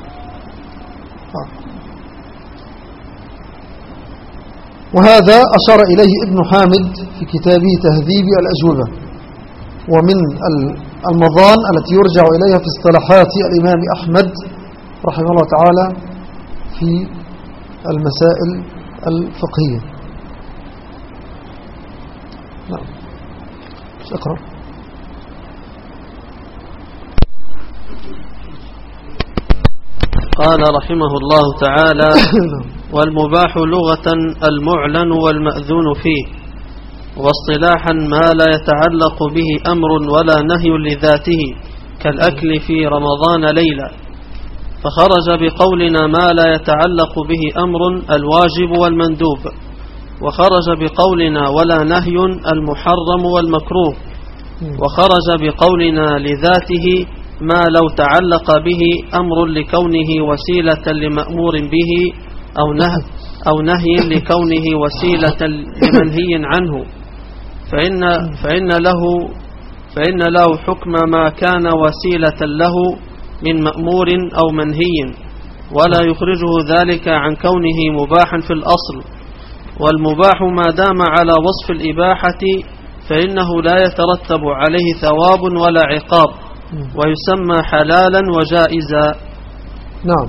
وهذا أشار إليه ابن حامد في كتابه تهذيب الأجوبة. ومن المظان التي يرجع إليها في اصطلاحات الإمام أحمد رحمه الله تعالى في المسائل الفقهية. نعم. اقرأ. قال رحمه الله تعالى: والمباح لغة المعلن والمأذون فيه، واصطلاحا ما لا يتعلق به أمر ولا نهي لذاته كالأكل في رمضان ليلة، فخرج بقولنا ما لا يتعلق به أمر الواجب والمندوب، وخرج بقولنا ولا نهي المحرم والمكروه، وخرج بقولنا لذاته ما لو تعلق به أمر لكونه وسيلة لمأمور به أو نهي, أو نهي لكونه وسيلة لمنهي عنه، فإن, فإن, له فإن له حكم ما كان وسيلة له من مأمور أو منهي، ولا يخرجه ذلك عن كونه مباحا في الأصل. والمباح ما دام على وصف الإباحة فإنه لا يترتب عليه ثواب ولا عقاب، ويسمى حلالا وجائزا. نعم.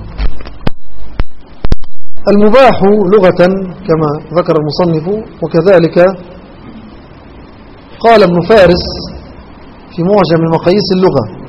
المباح لغة كما ذكر المصنف، وكذلك قال ابن فارس في معجم مقاييس اللغة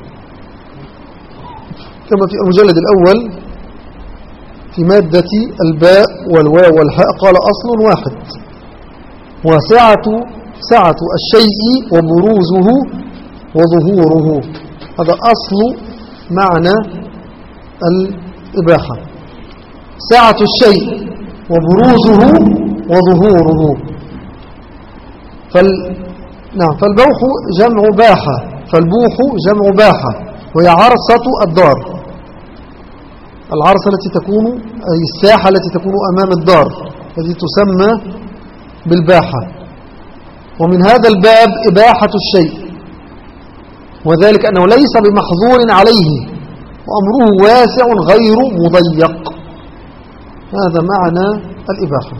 كما في المجلد الأول في مادة الباء والواو والهاء قال أصل واحد، وسعة سعة الشيء وبروزه وظهوره، هذا أصل معنى الإباحة، سعة الشيء وبروزه وظهوره. فال... نعم فالبوح جمع باحة، فالبوح جمع باحة، وهي عرصة الدار، العرصة التي تكون أي الساحة التي تكون أمام الدار التي تسمى بالباحة. ومن هذا الباب إباحة الشيء، وذلك أنه ليس بمحظور عليه وأمره واسع غير مضيق، هذا معنى الإباحة.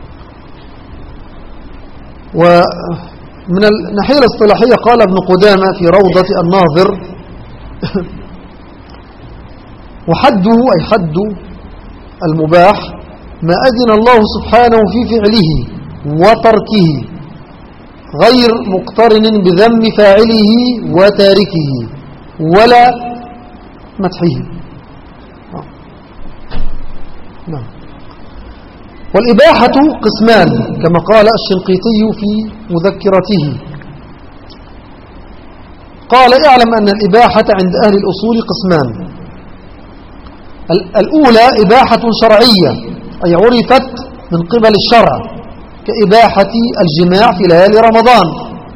ومن الناحية الاصطلاحية قال ابن قدامة في روضة الناظر: وحده أي حد المباح ما أذن الله سبحانه في فعله وتركه غير مقترن بذم فاعله وتاركه ولا مدحه. نعم. والإباحة قسمان كما قال الشنقيطي في مذكرته، قال: اعلم أن الإباحة عند أهل الأصول قسمان. الأولى إباحة شرعية أي عرفت من قبل الشرع كإباحة الجماع في ليالي رمضان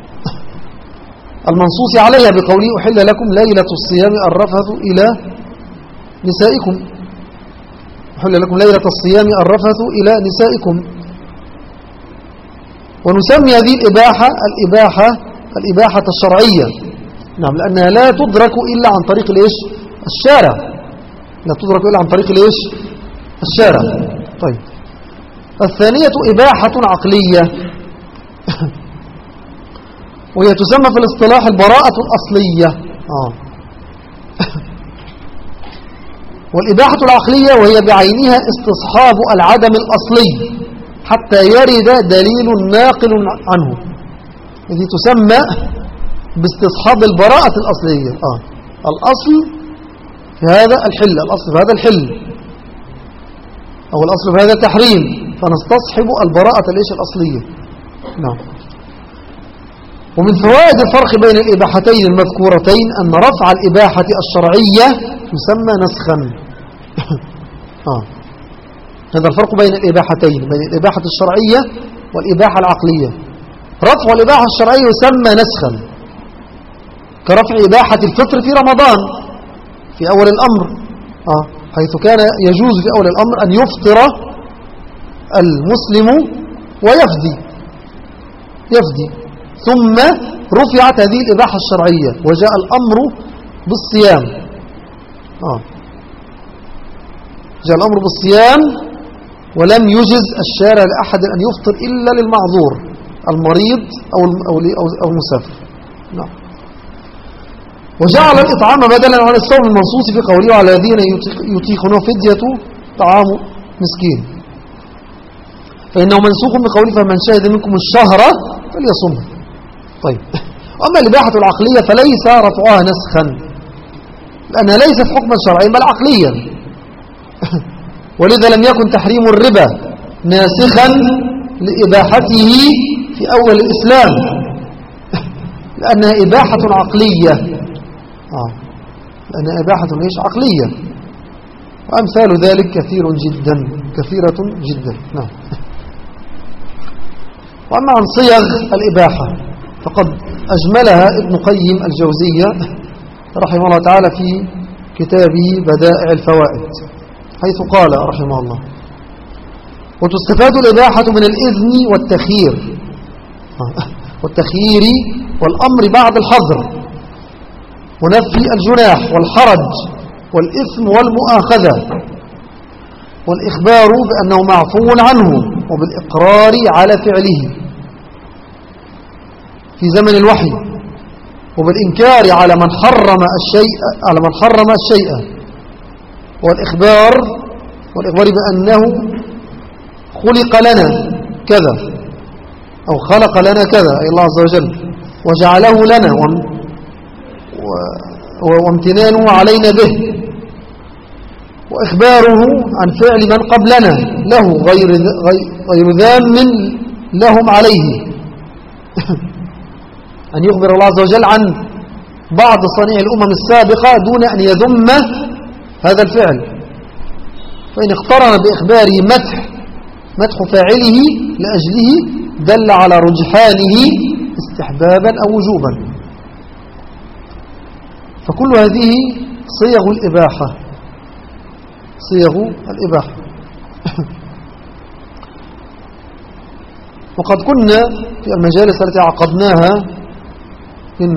المنصوص عليها بقوله: أحل لكم ليلة الصيام الرفث إلى نسائكم، أحل لكم ليلة الصيام الرفث إلى نسائكم. ونسمي هذه الإباحة الإباحة الإباحة الشرعية، نعم، لأنها لا تدرك إلا عن طريق الإيش؟ الشارع، لا تدرك إلا عن طريق الإيش؟ الشارع. طيب الثانية إباحة عقلية وهي تسمى في الاصطلاح البراءة الأصلية آه. والإباحة العقلية وهي بعينها استصحاب العدم الأصلي حتى يرد دليل ناقل عنه. هذه تسمى باستصحاب البراءة الأصلية آه. الأصل في هذا الحل، الأصل في هذا الحل أو الأصل في هذا التحريم، فنستصحب البراءة الإيش الأصلية. نعم. ومن فوائد الفرق بين الإباحتين المذكورتين أن رفع الإباحة الشرعية يسمى نسخا آه. هذا الفرق بين الإباحتين، بين الإباحة الشرعية والإباحة العقلية. رفع الإباحة الشرعية يسمى نسخا، كرفع إباحة الفطر في رمضان في أول الأمر آه. حيث كان يجوز في أول الأمر أن يفطر المسلم ويفدي يفدي ثم رفعت هذه الإباحة الشرعية وجاء الأمر بالصيام آه. جاء الأمر بالصيام ولم يجز الشارع لأحد أن يفطر إلا للمعذور المريض أو أو المسافر. نعم. وجعل الإطعام بدلا عن الصوم المنصوص في قوله على الذين يطيقون فدية طعام مسكين، فإنه منسوخ بقوله فمن شهد منكم الشهر فليصمه. طيب أما الإباحة العقلية فليس رفعها نسخا، لأنها ليست حكما شرعيا بل عقليا ولذا لم يكن تحريم الربا ناسخا لإباحته في أول الإسلام لأنها إباحة عقلية آه. لأنها إباحة ليش عقلية، وأمثال ذلك كثير جدا كثيرة جدا. نعم. وأما عن صيغ الإباحة فقد أجملها ابن قيم الجوزية رحمه الله تعالى في كتابه بدائع الفوائد، حيث قال رحمه الله وتستفاد الإباحة من الإذن والتخيير والتخيير والأمر بعد الحظر ونفي الجناح والحرج والإثم والمؤاخذة والإخبار بأنه معفو عنه وبالإقرار على فعله في زمن الوحي وبالإنكار على من حرم الشيء على من حرم الشيء والإخبار والإخبار بأنه خلق لنا كذا أو خلق لنا كذا أي الله عز وجل وجعله لنا وامتنانه علينا به وإخباره عن فعل من قبلنا له غير غير ذام لهم عليه أن يخبر الله عز وجل عن بعض صنيع الأمم السابقة دون أن يذم هذا الفعل، فإن اقترن بإخباره مدح مدح فاعله لأجله دل على رجحانه استحبابا أو وجوبا. فكل هذه صيغ الإباحة صيغ الإباحة وقد كنا في المجالس التي عقدناها من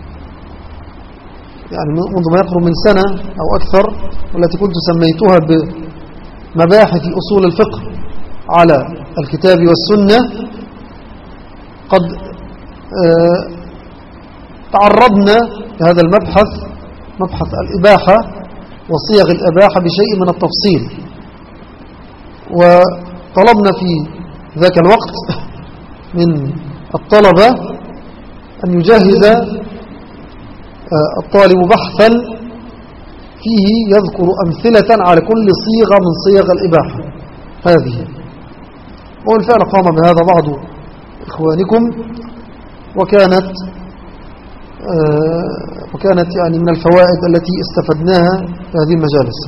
يعني منذ ما يقرب من سنة أو أكثر، والتي كنت سميتها بمباحث أصول الفقه على الكتاب والسنة، قد آه تعرضنا لهذا المبحث مبحث الإباحة وصيغ الإباحة بشيء من التفصيل، وطلبنا في ذاك الوقت من الطلبة أن يجهز الطالب بحثا فيه يذكر أمثلة على كل صيغة من صيغ الإباحة هذه، وبالفعل قام بهذا بعض إخوانكم، وكانت وكانت يعني من الفوائد التي استفدناها في هذه المجالس.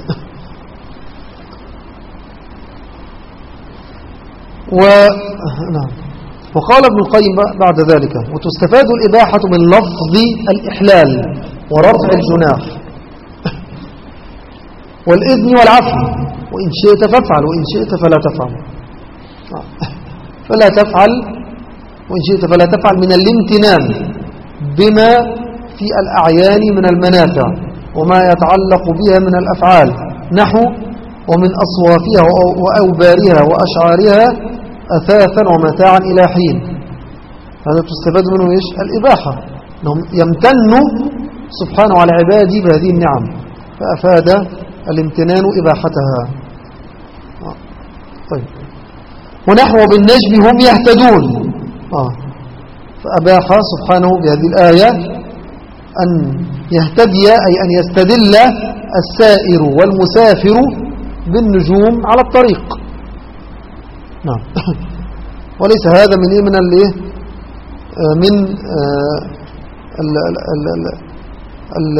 و نعم. وقال ابن القيم بعد ذلك وتستفاد الإباحة من لفظ الإحلال ورفع الجناح والإذن والعفو، وإن شئت فافعل وإن شئت فلا تفعل فلا تفعل وإن شئت فلا تفعل من الامتنان بما في الأعيان من المنافع وما يتعلق بها من الأفعال، نحو ومن أصوافها وأوبارها وأشعارها أثاثا ومتاعا إلى حين. هذا تستفاد منه إيش؟ الإباحة، أنهم يمتنوا سبحانه على عباده بهذه النعم، فأفاد الامتنان إباحتها. طيب، ونحو بالنجم هم يهتدون. آه. فأباح سبحانه بهذه الآية أن يهتدي، أي أن يستدل السائر والمسافر بالنجوم على الطريق. نعم. وليس هذا من إيه؟ من الايه من آه ال ال ال ال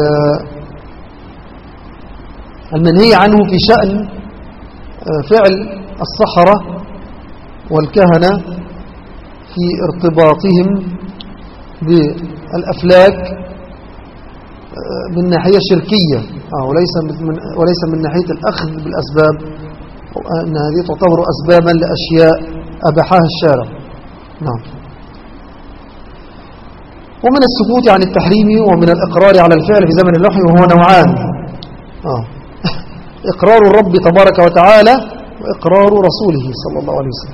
المنهي عنه في شأن آه فعل السحرة والكهنة في ارتباطهم بالأفلاك آه من ناحية شركية، آه وليس من وليس من ناحية الأخذ بالأسباب، أن هذه تعتبر أسبابا لأشياء أباحها الشارع. نعم. ومن السكوت عن التحريم ومن الإقرار على الفعل في زمن الوحي وهو نوعان. آه. إقرار الرب تبارك وتعالى وإقرار رسوله صلى الله عليه وسلم.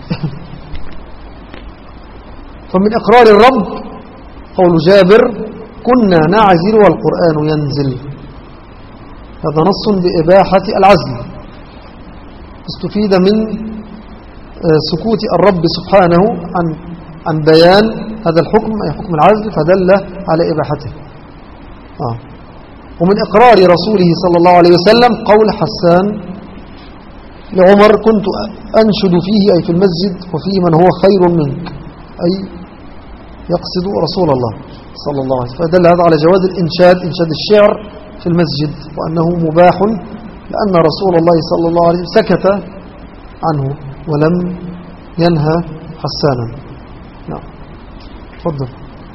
فمن إقرار الرب قول جابر: كنا نعزل والقرآن ينزل. هذا نص بإباحة العزل، استفيد من سكوت الرب سبحانه عن عن بيان هذا الحكم، أي حكم العزل، فدل على إباحته. آه. ومن إقرار رسوله صلى الله عليه وسلم قول حسان لعمر: كنت أنشد فيه، أي في المسجد، وفيه من هو خير منك، أي يقصد رسول الله صلى الله عليه وسلم. فدل هذا على جواز الإنشاد، إنشاد الشعر في المسجد، وأنه مباح لأن رسول الله صلى الله عليه وسلم سكت عنه ولم ينهى حسانا. نعم. تفضل.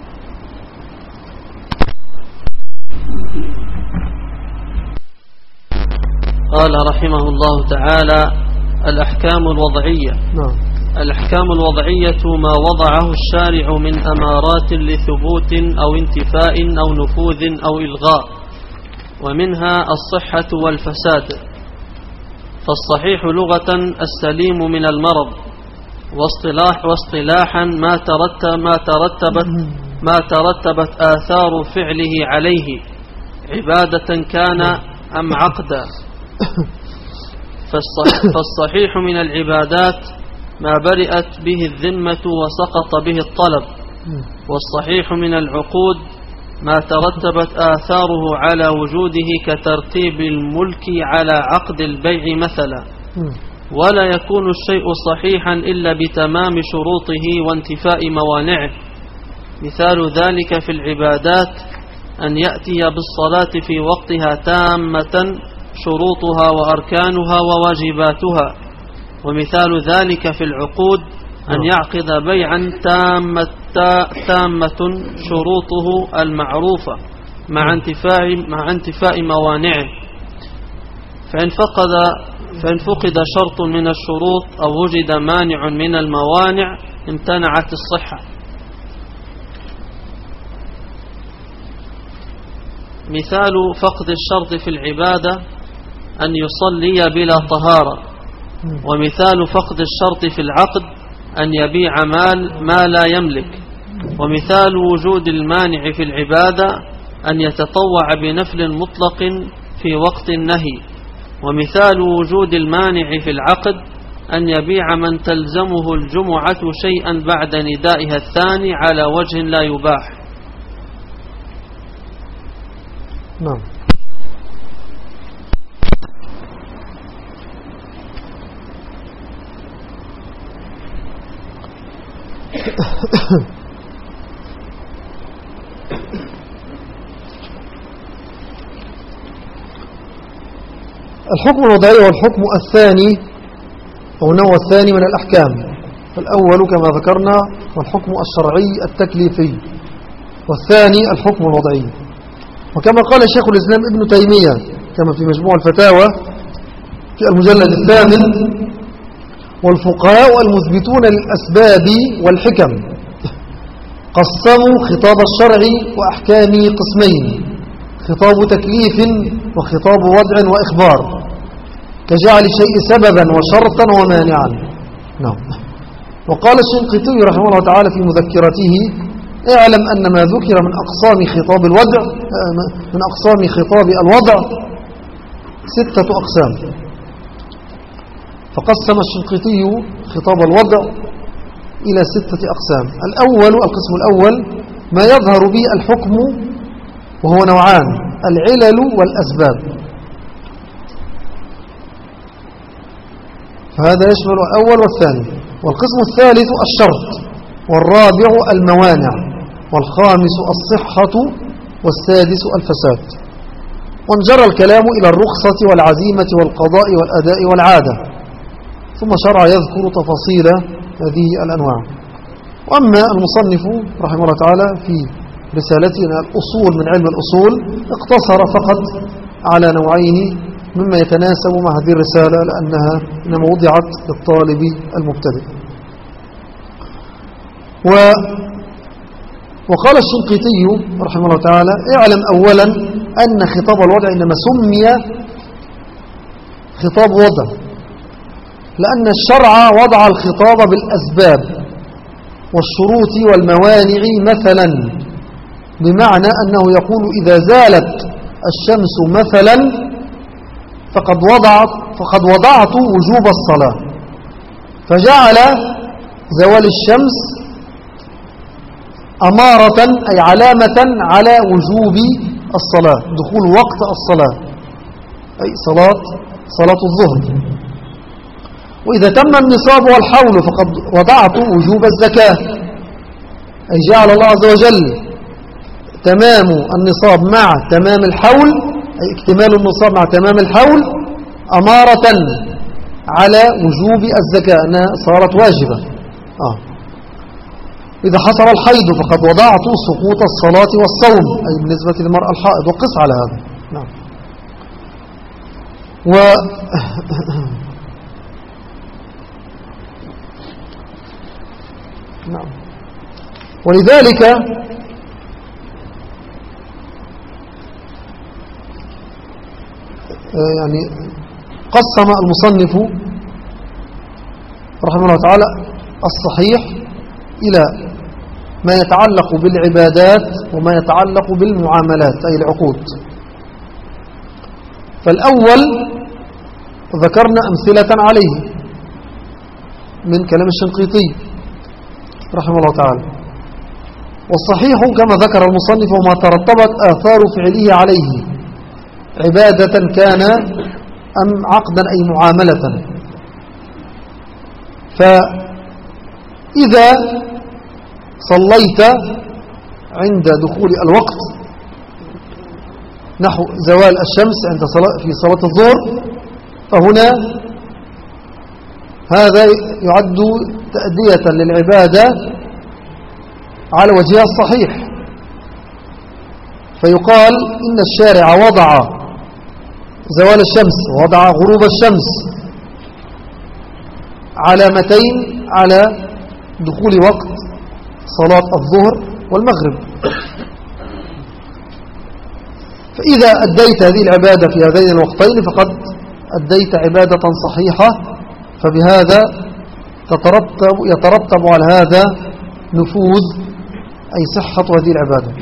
قال رحمه الله تعالى: الأحكام الوضعية. نعم. الأحكام الوضعية ما وضعه الشارع من أمارات لثبوت أو انتفاء أو نفوذ أو إلغاء، ومنها الصحة والفساد. فالصحيح لغة السليم من المرض، واصطلاح واصطلاحا ما ترتب ما ترتبت ما ترتبت آثار فعله عليه، عبادة كان أم عقدا. فالصحيح من العبادات ما برئت به الذمة وسقط به الطلب، والصحيح من العقود ما ترتبت آثاره على وجوده كترتيب الملك على عقد البيع مثلا. ولا يكون الشيء صحيحا إلا بتمام شروطه وانتفاء موانعه. مثال ذلك في العبادات أن يأتي بالصلاة في وقتها تامة شروطها وأركانها وواجباتها. ومثال ذلك في العقود أن يعقد بيعا تامة, تامة شروطه المعروفة مع انتفاء, مع انتفاء موانعه. فإن فقد, فإن فقد شرط من الشروط أو وجد مانع من الموانع امتنعت الصحة. مثال فقد الشرط في العبادة أن يصلي بلا طهارة. ومثال فقد الشرط في العقد أن يبيع مال ما لا يملك. ومثال وجود المانع في العبادة أن يتطوع بنفل مطلق في وقت النهي. ومثال وجود المانع في العقد أن يبيع من تلزمه الجمعة شيئا بعد ندائها الثاني على وجه لا يباح. نعم. الحكم الوضعي هو الحكم الثاني أو النوع الثاني من الأحكام. فالأول كما ذكرنا هو الحكم الشرعي التكليفي، والثاني الحكم الوضعي. وكما قال شيخ الإسلام ابن تيمية كما في مجموع الفتاوى في المجلد الثامن: والفقهاء المثبتون للأسباب والحكم قسموا خطاب الشرع وأحكامه قسمين: خطاب تكليف وخطاب وضع وإخبار. كجعل الشيء سببا وشرطا ومانعا. نعم. وقال الشنقيطي رحمه الله تعالى في مذكرته: اعلم أن ما ذكر من أقسام خطاب الوضع من أقسام خطاب الوضع ستة أقسام. فقسم الشنقيطي خطاب الوضع إلى ستة أقسام. الأول القسم الأول ما يظهر به الحكم، وهو نوعان: العلل والأسباب. فهذا يشمل الأول والثاني. والقسم الثالث الشرط، والرابع الموانع، والخامس الصحة، والسادس الفساد. وانجر الكلام إلى الرخصة والعزيمة والقضاء والأداء والعادة، ثم شرع يذكر تفاصيل هذه الأنواع. وأما المصنف رحمه الله تعالى في رسالته الأصول من علم الأصول اقتصر فقط على نوعين مما يتناسب مع هذه الرسالة، لأنها إنما وضعت للطالب المبتدئ. و وقال الشنقيطي رحمه الله تعالى: اعلم أولا أن خطاب الوضع إنما سمي خطاب وضع لأن الشرع وضع الخطاب بالأسباب والشروط والموانع مثلا، بمعنى أنه يقول: إذا زالت الشمس مثلا فقد وضعت, فقد وضعت وجوب الصلاة، فجعل زوال الشمس أمارة أي علامة على وجوب الصلاة، دخول وقت الصلاة، أي صلاة صلاة الظهر. وإذا تم النصاب والحول فقد وضعت وجوب الزكاة، أي جعل الله عز وجل تمام النصاب مع تمام الحول، أي اكتمال النصاب مع تمام الحول أمارة على وجوب الزكاة، أنها صارت واجبة. آه. إذا حصل الحيض فقد وضعت سقوط الصلاة والصوم، أي بالنسبة للمرأة الحائض، وقس على هذا. نعم. و نعم. ولذلك يعني قسم المصنف رحمه الله تعالى الصحيح إلى ما يتعلق بالعبادات وما يتعلق بالمعاملات، أي العقود. فالأول ذكرنا أمثلة عليه من كلام الشنقيطي رحمه الله تعالى. والصحيح كما ذكر المصنف وما ترتبت آثار فعله عليه، عبادة كان أم عقدا أي معاملة. فإذا صليت عند دخول الوقت نحو زوال الشمس عند صلاة في صلاة الظهر، فهنا هذا يعد تأدية للعبادة على وجهها الصحيح، فيقال إن الشارع وضع زوال الشمس ووضع غروب الشمس علامتين على دخول وقت صلاة الظهر والمغرب. فإذا أديت هذه العبادة في هذين الوقتين فقد أديت عبادة صحيحة، فبهذا تترتب يترتب على هذا نفوذ أي صحة هذه العبادة.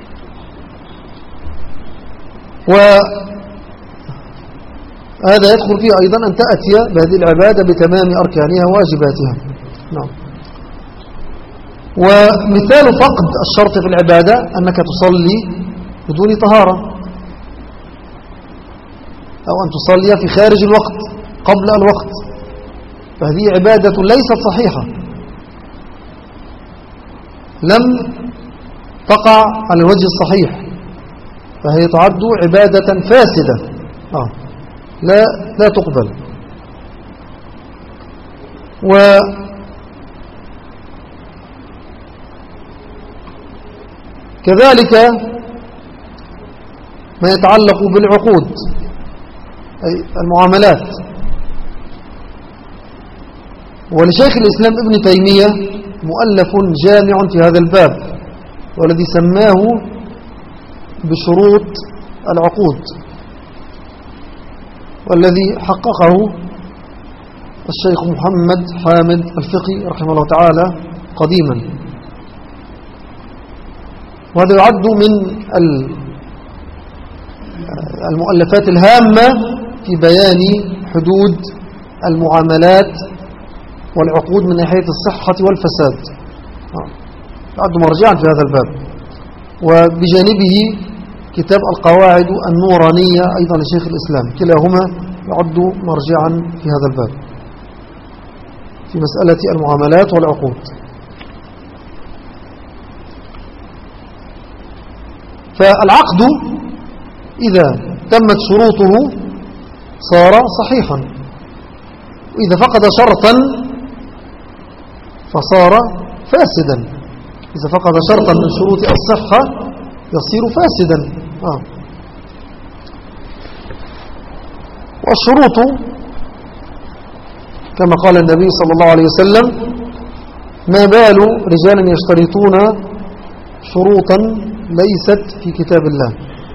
وهذا يدخل فيه أيضا أن تأتي بهذه العبادة بتمام أركانها وواجباتها. نعم. ومثال فقد الشرط في العبادة أنك تصلي بدون طهارة، أو أن تصلي في خارج الوقت قبل الوقت، فهذه عبادة ليست صحيحة، لم تقع على الوجه الصحيح، فهي تعد عبادة فاسدة آه. لا, لا تقبل. وكذلك ما يتعلق بالعقود أي المعاملات. ولشيخ الإسلام ابن تيمية مؤلف جامع في هذا الباب، والذي سماه بشروط العقود. والذي حققه الشيخ محمد حامد الفقي رحمه الله تعالى قديما. وهذا يعد من المؤلفات الهامة في بيان حدود المعاملات والعقود من ناحية الصحة والفساد، يعد مرجعا في هذا الباب. وبجانبه كتاب القواعد النورانية أيضا لشيخ الإسلام، كلاهما يعد مرجعا في هذا الباب في مسألة المعاملات والعقود. فالعقد إذا تمت شروطه صار صحيحا، وإذا فقد شرطا فصار فاسدا. إذا فقد شرطا من شروط الصحة يصير فاسدا. آه. والشروط كما قال النبي صلى الله عليه وسلم: ما بال رجال يشترطون شروطا ليست في كتاب الله.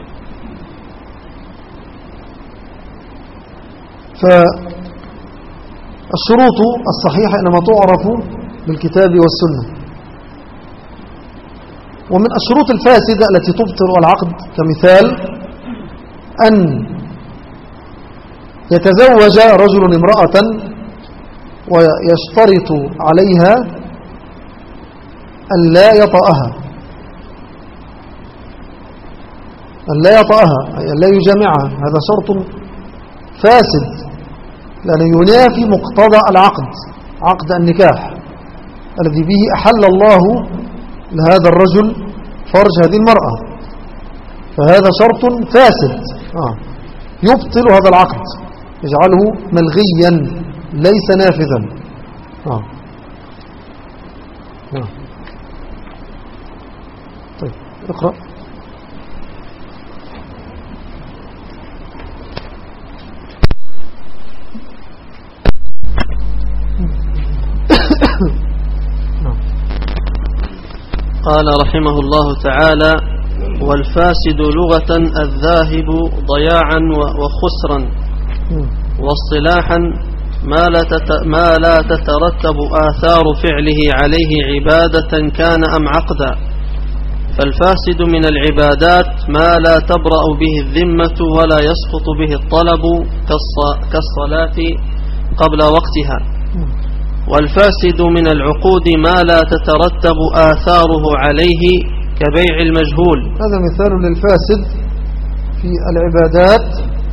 فالشروط الصحيحة إنما تعرف بالكتاب والسنة. ومن الشروط الفاسدة التي تبطل العقد كمثال أن يتزوج رجل امرأة ويشترط عليها أن لا يطأها أن لا يطأها أي أن لا يجامعها. هذا شرط فاسد لأنه ينافي مقتضى العقد، عقد النكاح الذي به أحل الله لهذا الرجل فرج هذه المرأة. فهذا شرط فاسد آه. يبطل هذا العقد، يجعله ملغيا ليس نافذا. آه. آه. طيب اقرأ. قال رحمه الله تعالى: والفاسد لغة الذاهب ضياعا وخسرا، واصطلاحا ما لا, ما لا تترتب آثار فعله عليه عبادة كان أم عقدا. فالفاسد من العبادات ما لا تبرأ به الذمة ولا يسقط به الطلب كالصلاة قبل وقتها. والفاسد من العقود ما لا تترتب آثاره عليه كبيع المجهول. هذا مثال للفاسد في العبادات،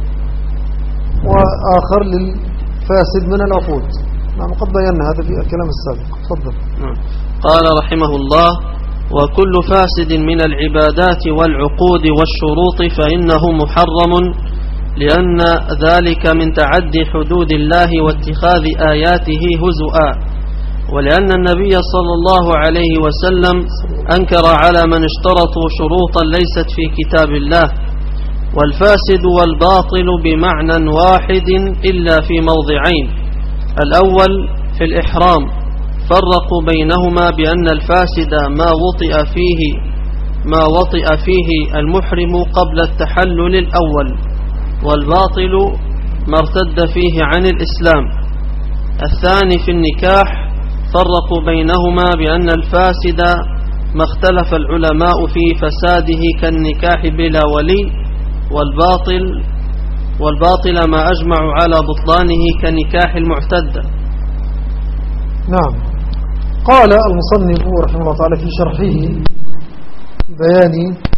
وآخر للفاسد من العقود. نعم قد بينا هذا في الكلام السابق. تفضل. قال رحمه الله: وكل فاسد من العبادات والعقود والشروط فإنه محرم، لأن ذلك من تعدي حدود الله واتخاذ آياته هزؤا، ولأن النبي صلى الله عليه وسلم أنكر على من اشترطوا شروطا ليست في كتاب الله. والفاسد والباطل بمعنى واحد إلا في موضعين: الأول في الإحرام، فرقوا بينهما بأن الفاسد ما وطئ فيه ما وطئ فيه المحرم قبل التحلل الأول، والباطل ما ارتد فيه عن الإسلام. الثاني في النكاح، فرقوا بينهما بأن الفاسد ما اختلف العلماء في فساده كالنكاح بلا ولي، والباطل والباطل ما أجمعوا على بطلانه كنكاح المعتدة. نعم. قال المصنف رحمه الله تعالى في شرحه بيان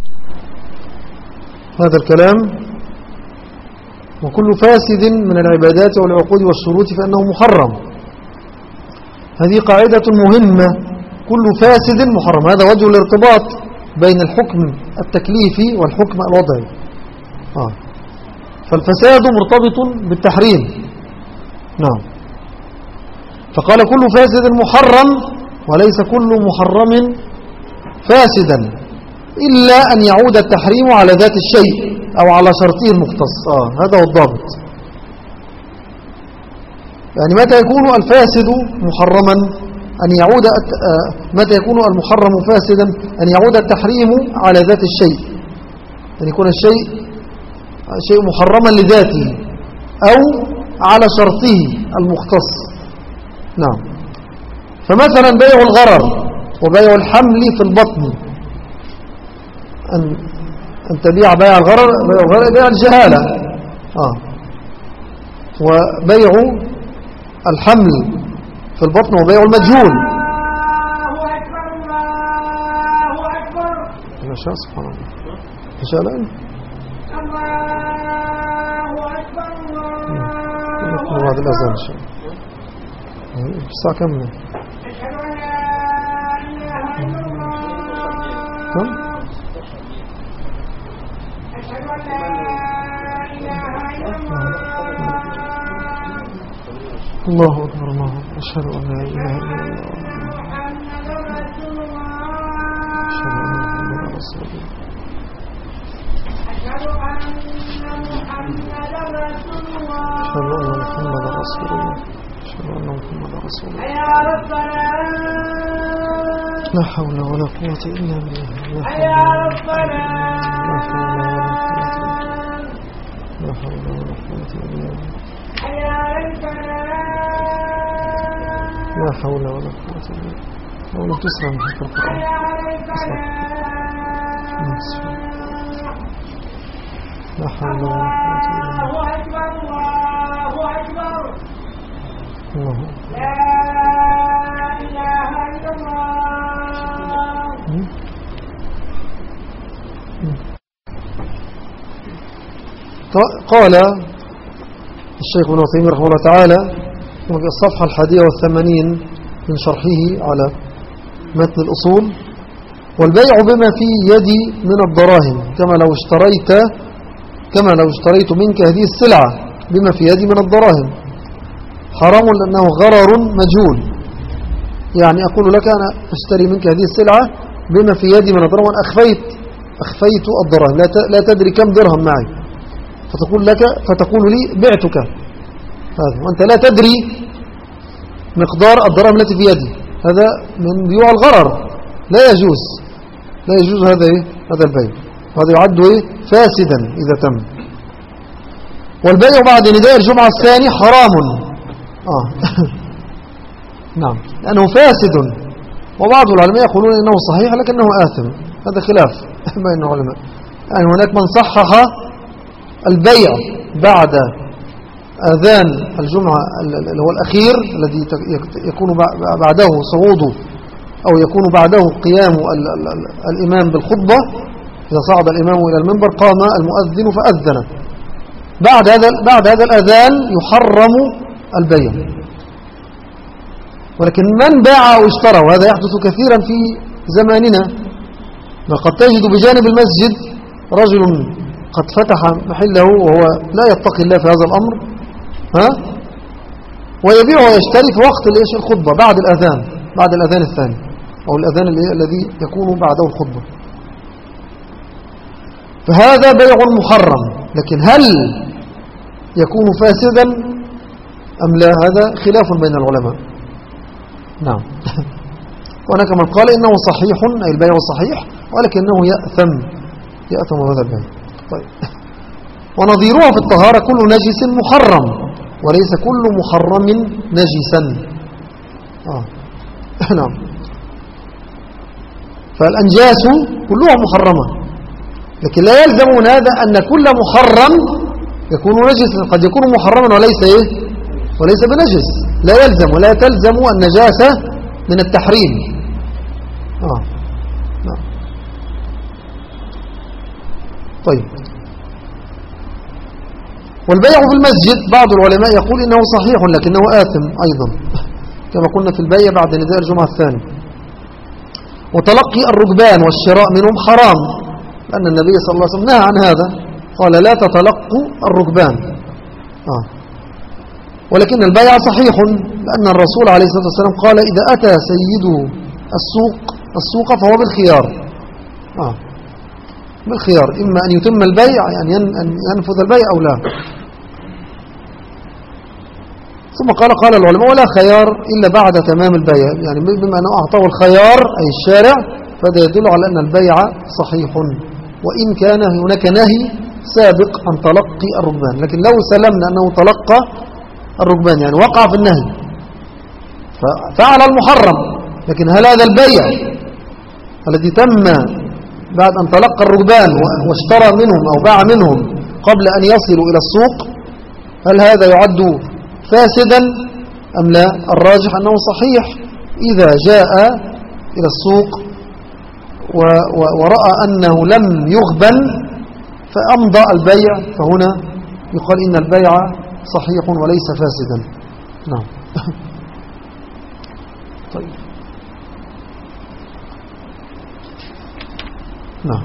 هذا الكلام: وكل فاسد من العبادات والعقود والشروط فإنه محرم. هذه قاعدة مهمة، كل فاسد محرم. هذا وجه الارتباط بين الحكم التكليفي والحكم الوضعي. آه. فالفساد مرتبط بالتحريم. نعم. فقال كل فاسد محرم، وليس كل محرم فاسدا، إلا أن يعود التحريم على ذات الشيء أو على شرطه المختص. آه هذا هو الضابط. يعني متى يكون الفاسد محرما أن يعود آه متى يكون المحرم فاسدا أن يعود التحريم على ذات الشيء، أن يكون الشيء شيء محرما لذاته أو على شرطه المختص. نعم. فمثلا بيع الغرر وبيع الحمل في البطن، أن, أن تبيع بيع الغرر، بيع الغرر بيع الجهالة. آه. وبيع الحمل في البطن وبيع المجهول. ما شاء سبحان الله. ما شاء الله. الله بعد الأذان إن شاء الله. الساعة كم؟ كم؟ الله أكبر. الله أشهد أن لا إله إلا الله. أشهد أن محمدا رسول الله. أشهد أن محمدا رسول الله. لا حول ولا قوة إلا بالله. لا حول ولا قوة إلا بالله. لا حول ولا قوة إلا بالله. ولا تسرع من حكم القرآن. لا حول ولا قوة إلا بالله. الله لا إله إلا الله. قال الشيخ ابن عثيمين رحمه الله تعالى في الصفحة الحادية والثمانين من شرحه على متن الأصول: والبيع بما في يدي من الدراهم كما لو اشتريت كما لو اشتريت منك هذه السلعة بما في يدي من الدراهم حرام لأنه غرر مجهول. يعني أقول لك أنا أشتري منك هذه السلعة بما في يدي من الدراهم، وأنا أخفيت أخفيت الدراهم، لا تدري كم درهم معي، فتقول لك فتقول لي بعتك هذا وأنت لا تدري مقدار الدراهم التي في يدي. هذا من بيوع الغرر، لا يجوز لا يجوز هذا إيه؟ هذا البيع، وهذا يعد إيه؟ فاسدا إذا تم. والبيع بعد نداء الجمعة الثاني حرام. آه. نعم، لأنه فاسد. وبعض العلماء يقولون إنه صحيح لكنه آثم، هذا خلاف بين العلماء. يعني هناك من صحح البيع بعد أذان الجمعة اللي هو الأخير الذي يكون بعده صعوده أو يكون بعده قيام الإمام بالخطبة. إذا صعد الإمام إلى المنبر قام المؤذن فأذن. بعد هذا بعد هذا الأذان يحرم البيع. ولكن من باع أو اشترى، وهذا يحدث كثيرا في زماننا، وقد تجد بجانب المسجد رجل قد فتح محله وهو لا يتقي الله في هذا الأمر، ها، ويبيع ويشتري في وقت الخطبة بعد الأذان بعد الأذان الثاني أو الأذان الذي يكون بعده الخطبة. فهذا بيع محرم. لكن هل يكون فاسدا أم لا؟ هذا خلاف بين العلماء. نعم. وهناك من قال إنه صحيح أي البيع صحيح، ولكنه يأثم يأثم هذا البيع. طيب. ونظيرها في الطهارة: كل نجس محرم وليس كل محرم نجسا. آه. نعم. فالأنجاس كلها محرمة، لكن لا يلزم من هذا أن كل محرم يكون نجسا. قد يكون محرما وليس إيه؟ وليس بنجس. لا يلزم ولا تلزم النجاسة من التحريم. آه. نعم. طيب. والبيع في المسجد بعض العلماء يقول إنه صحيح لكنه آثم أيضا، كما قلنا في البيع بعد نداء الجمعة الثاني. وتلقي الركبان والشراء منهم حرام، لأن النبي صلى الله عليه وسلم نهى عن هذا، قال لا تتلقوا الركبان. آه. ولكن البيع صحيح، لأن الرسول عليه الصلاة والسلام قال: إذا أتى سيده السوق السوق فهو بالخيار. آه. بالخيار، إما أن يتم البيع يعني أن ينفذ البيع أو لا. ثم قال قال العلماء: ولا خيار إلا بعد تمام البيع. يعني بما أنه أعطاه الخيار أي الشارع، فهذا يدل على أن البيع صحيح، وإن كان هناك نهي سابق عن تلقي الركبان. لكن لو سلمنا أنه تلقى الركبان يعني وقع في النهي ففعل المحرم، لكن هل هذا البيع الذي تم بعد أن تلقى الركبان واشترى منهم أو باع منهم قبل أن يصلوا إلى السوق هل هذا يعد فاسدا أم لا؟ الراجح أنه صحيح. إذا جاء إلى السوق ورأى أنه لم يغبن فأمضى البيع فهنا يقال إن البيع صحيح وليس فاسدا. نعم. طيب. نعم.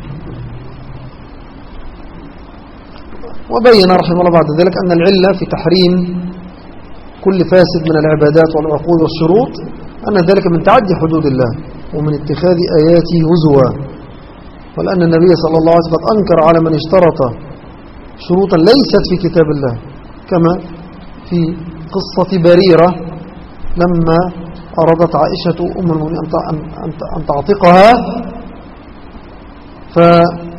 وبين رحمه الله بعد ذلك أن العلة في تحريم كل فاسد من العبادات والعقود والشروط أن ذلك من تعدي حدود الله ومن اتخاذ آياته هزوا، ولأن النبي صلى الله عليه وسلم قد أنكر على من اشترط شروطا ليست في كتاب الله، كما في قصة بريرة لما أرادت عائشة أم المؤمنين أن تعتقها ف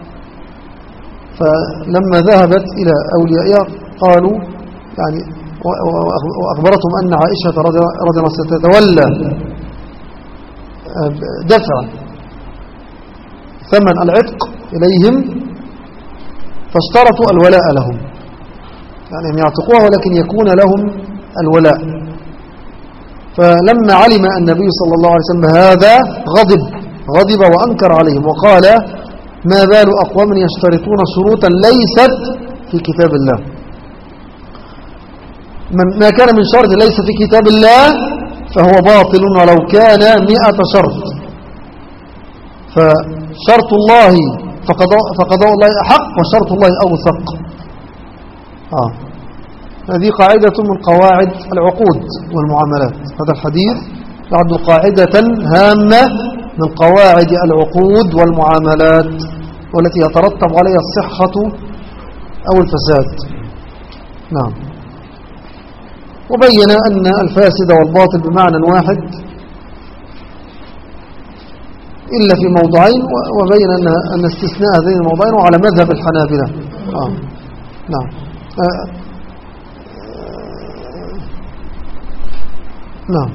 فلما ذهبت إلى أوليائها قالوا يعني وأخبرتهم أن عائشة رضي الله عنها ستتولى دفع ثمن العتق إليهم، فاشترطوا الولاء لهم، يعني أن يعتقوها ولكن يكون لهم الولاء. فلما علم النبي صلى الله عليه وسلم هذا غضب غضب وأنكر عليهم وقال: ما بال أقوام يشترطون شروطا ليست في كتاب الله. ما كان من شرط ليس في كتاب الله فهو باطل ولو كان مئة شرط. فشرط الله فقضاء الله أحق وشرط الله أوثق. آه. هذه قاعدة من قواعد العقود والمعاملات. هذا الحديث يعد قاعدة هامة من قواعد العقود والمعاملات والتي يترتب عليها الصحة أو الفساد. نعم. وبين أن الفاسد والباطل بمعنى واحد إلا في موضعين، وبين أن أن استثناء هذين الموضعين وعلى مذهب الحنابلة. آه. نعم. آه. نعم.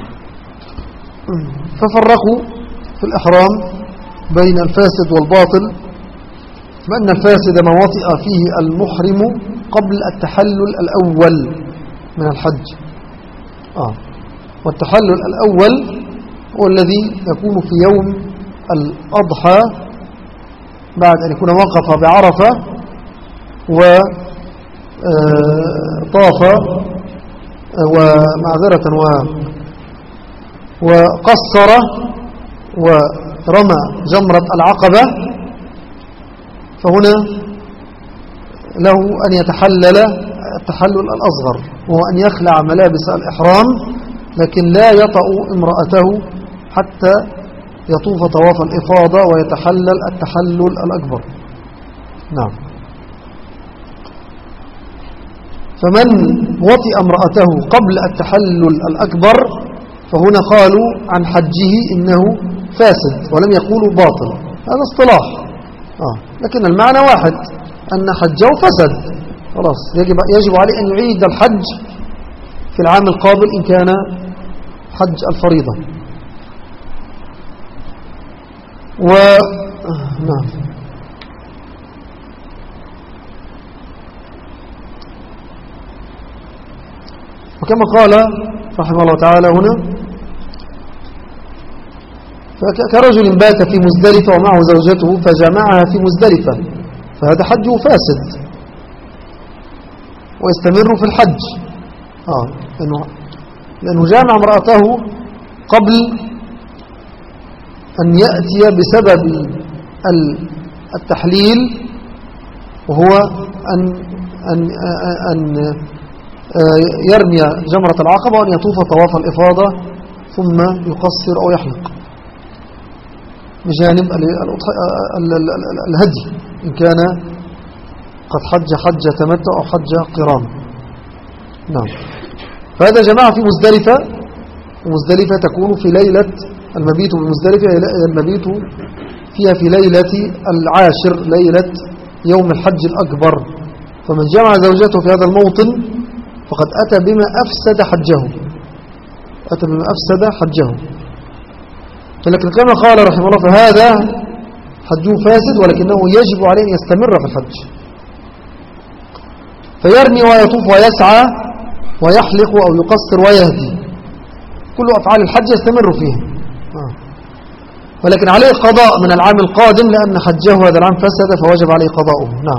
ففرقوا في الإحرام بين الفاسد والباطل بأن الفاسد ما وطئ فيه المحرم قبل التحلل الأول من الحج. آه. والتحلل الأول هو الذي يكون في يوم الأضحى بعد أن يكون وقف بعرفة وطاف ومعذرة وقصر ورمى جمرة العقبة، فهنا له أن يتحلل التحلل الأصغر وهو أن يخلع ملابس الإحرام لكن لا يطأ امرأته حتى يطوف طواف الإفاضة ويتحلل التحلل الأكبر. نعم. فمن وطئ امرأته قبل التحلل الأكبر فهنا قالوا عن حجه إنه فاسد ولم يقولوا باطل. هذا اصطلاح. آه. لكن المعنى واحد، أن حجه فسد. خلاص يجب, يجب عليه أن يعيد الحج في العام القابل إن كان حج الفريضة. و نعم. وكما قال رحمه الله تعالى هنا: كرجل بات في مزدلفة ومعه زوجته فجمعها في مزدلفة فهذا حجه فاسد ويستمر في الحج. آه. لأنه, لأنه جامع امرأته قبل أن يأتي بسبب التحليل وهو أن, أن, أن يرمي جمرة العقبة وأن يطوف طواف الإفاضة ثم يقصر أو يحلق بجانب الهدي إن كان قد حج حج تمتع أو حج قران. نعم. فهذا جماعة في مزدلفة، ومزدلفة تكون في ليلة المبيت بمزدلفة المبيت فيها في ليلة العاشر ليلة يوم الحج الأكبر، فمن جمع زوجته في هذا الموطن فقد أتى بما أفسد حجه أتى بما أفسد حجه لكن كما قال رحمه الله فهذا حجه فاسد، ولكنه يجب عليه أن يستمر في الحج، فيرمي ويطوف ويسعى ويحلق أو يقصر ويهدي، كل أفعال الحج يستمر فيها آه. ولكن عليه قضاء من العام القادم لأن حجه هذا العام فسد فوجب عليه قضاؤه. نعم.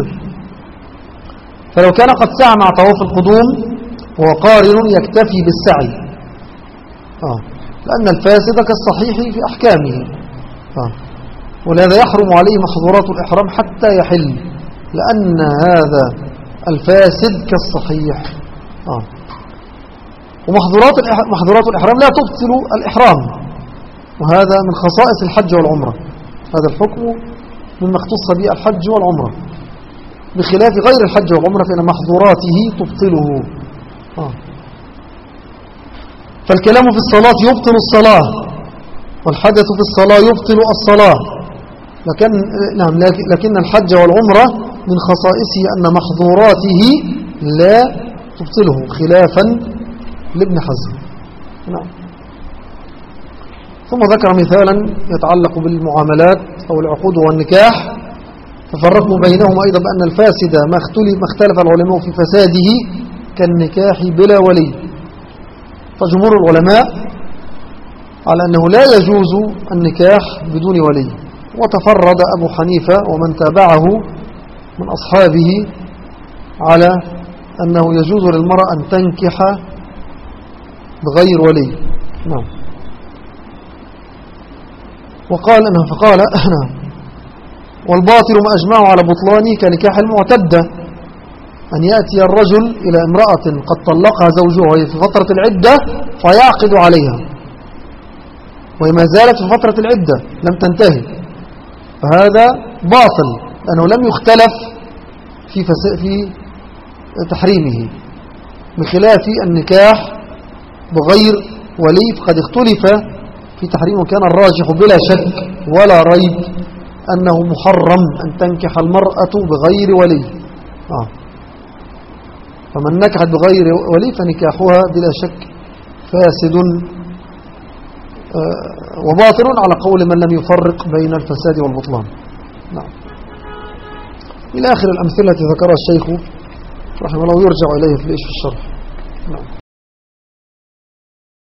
فلو كان قد سعى مع طواف القدوم وهو قارن يكتفي بالسعي آه. لأن الفاسد كالصحيح في أحكامه آه. ولهذا يحرم عليه محظورات الإحرام حتى يحل، لأن هذا الفاسد كالصحيح آه. ومحظورات محظورات الإحرام لا تبطل الإحرام، وهذا من خصائص الحج والعمرة، هذا الحكم مما اختص به الحج والعمرة، بخلاف غير الحج والعمرة فإن محظوراته تبطله آه. فالكلام في الصلاة يبطل الصلاة، والحدث في الصلاة يبطل الصلاة، لكن, نعم لكن الحج والعمرة من خصائصه أن محظوراته لا تبطله خلافا لابن حزم. نعم. ثم ذكر مثالا يتعلق بالمعاملات أو العقود والنكاح، ففرقوا بينهما أيضا بأن الفاسد ما اختلف العلماء في فساده كالنكاح بلا ولي، فجمهور العلماء على أنه لا يجوز النكاح بدون ولي، وتفرد أبو حنيفة ومن تابعه من أصحابه على أنه يجوز للمرأة أن تنكح بغير ولي. نعم. وقال أنه فقال نعم والباطل ما أجمعوا على بطلانه كنكاح المعتدة، أن يأتي الرجل إلى امرأة قد طلقها زوجها وهي في فترة العدة فيعقد عليها وهي ما زالت في فترة العدة لم تنتهي، فهذا باطل لأنه لم يختلف في, في تحريمه، بخلاف النكاح بغير ولي فقد اختلف في تحريمه، كان الراجح بلا شك ولا ريب أنه محرم أن تنكح المرأة بغير ولي آه. فمن نكحت بغير ولي فنكاحها بلا شك فاسد آه وباطل على قول من لم يفرق بين الفساد والبطلان. نعم. إلى آخر الأمثلة التي ذكرها الشيخ رحمه الله يرجع إليه في الشرح. نعم.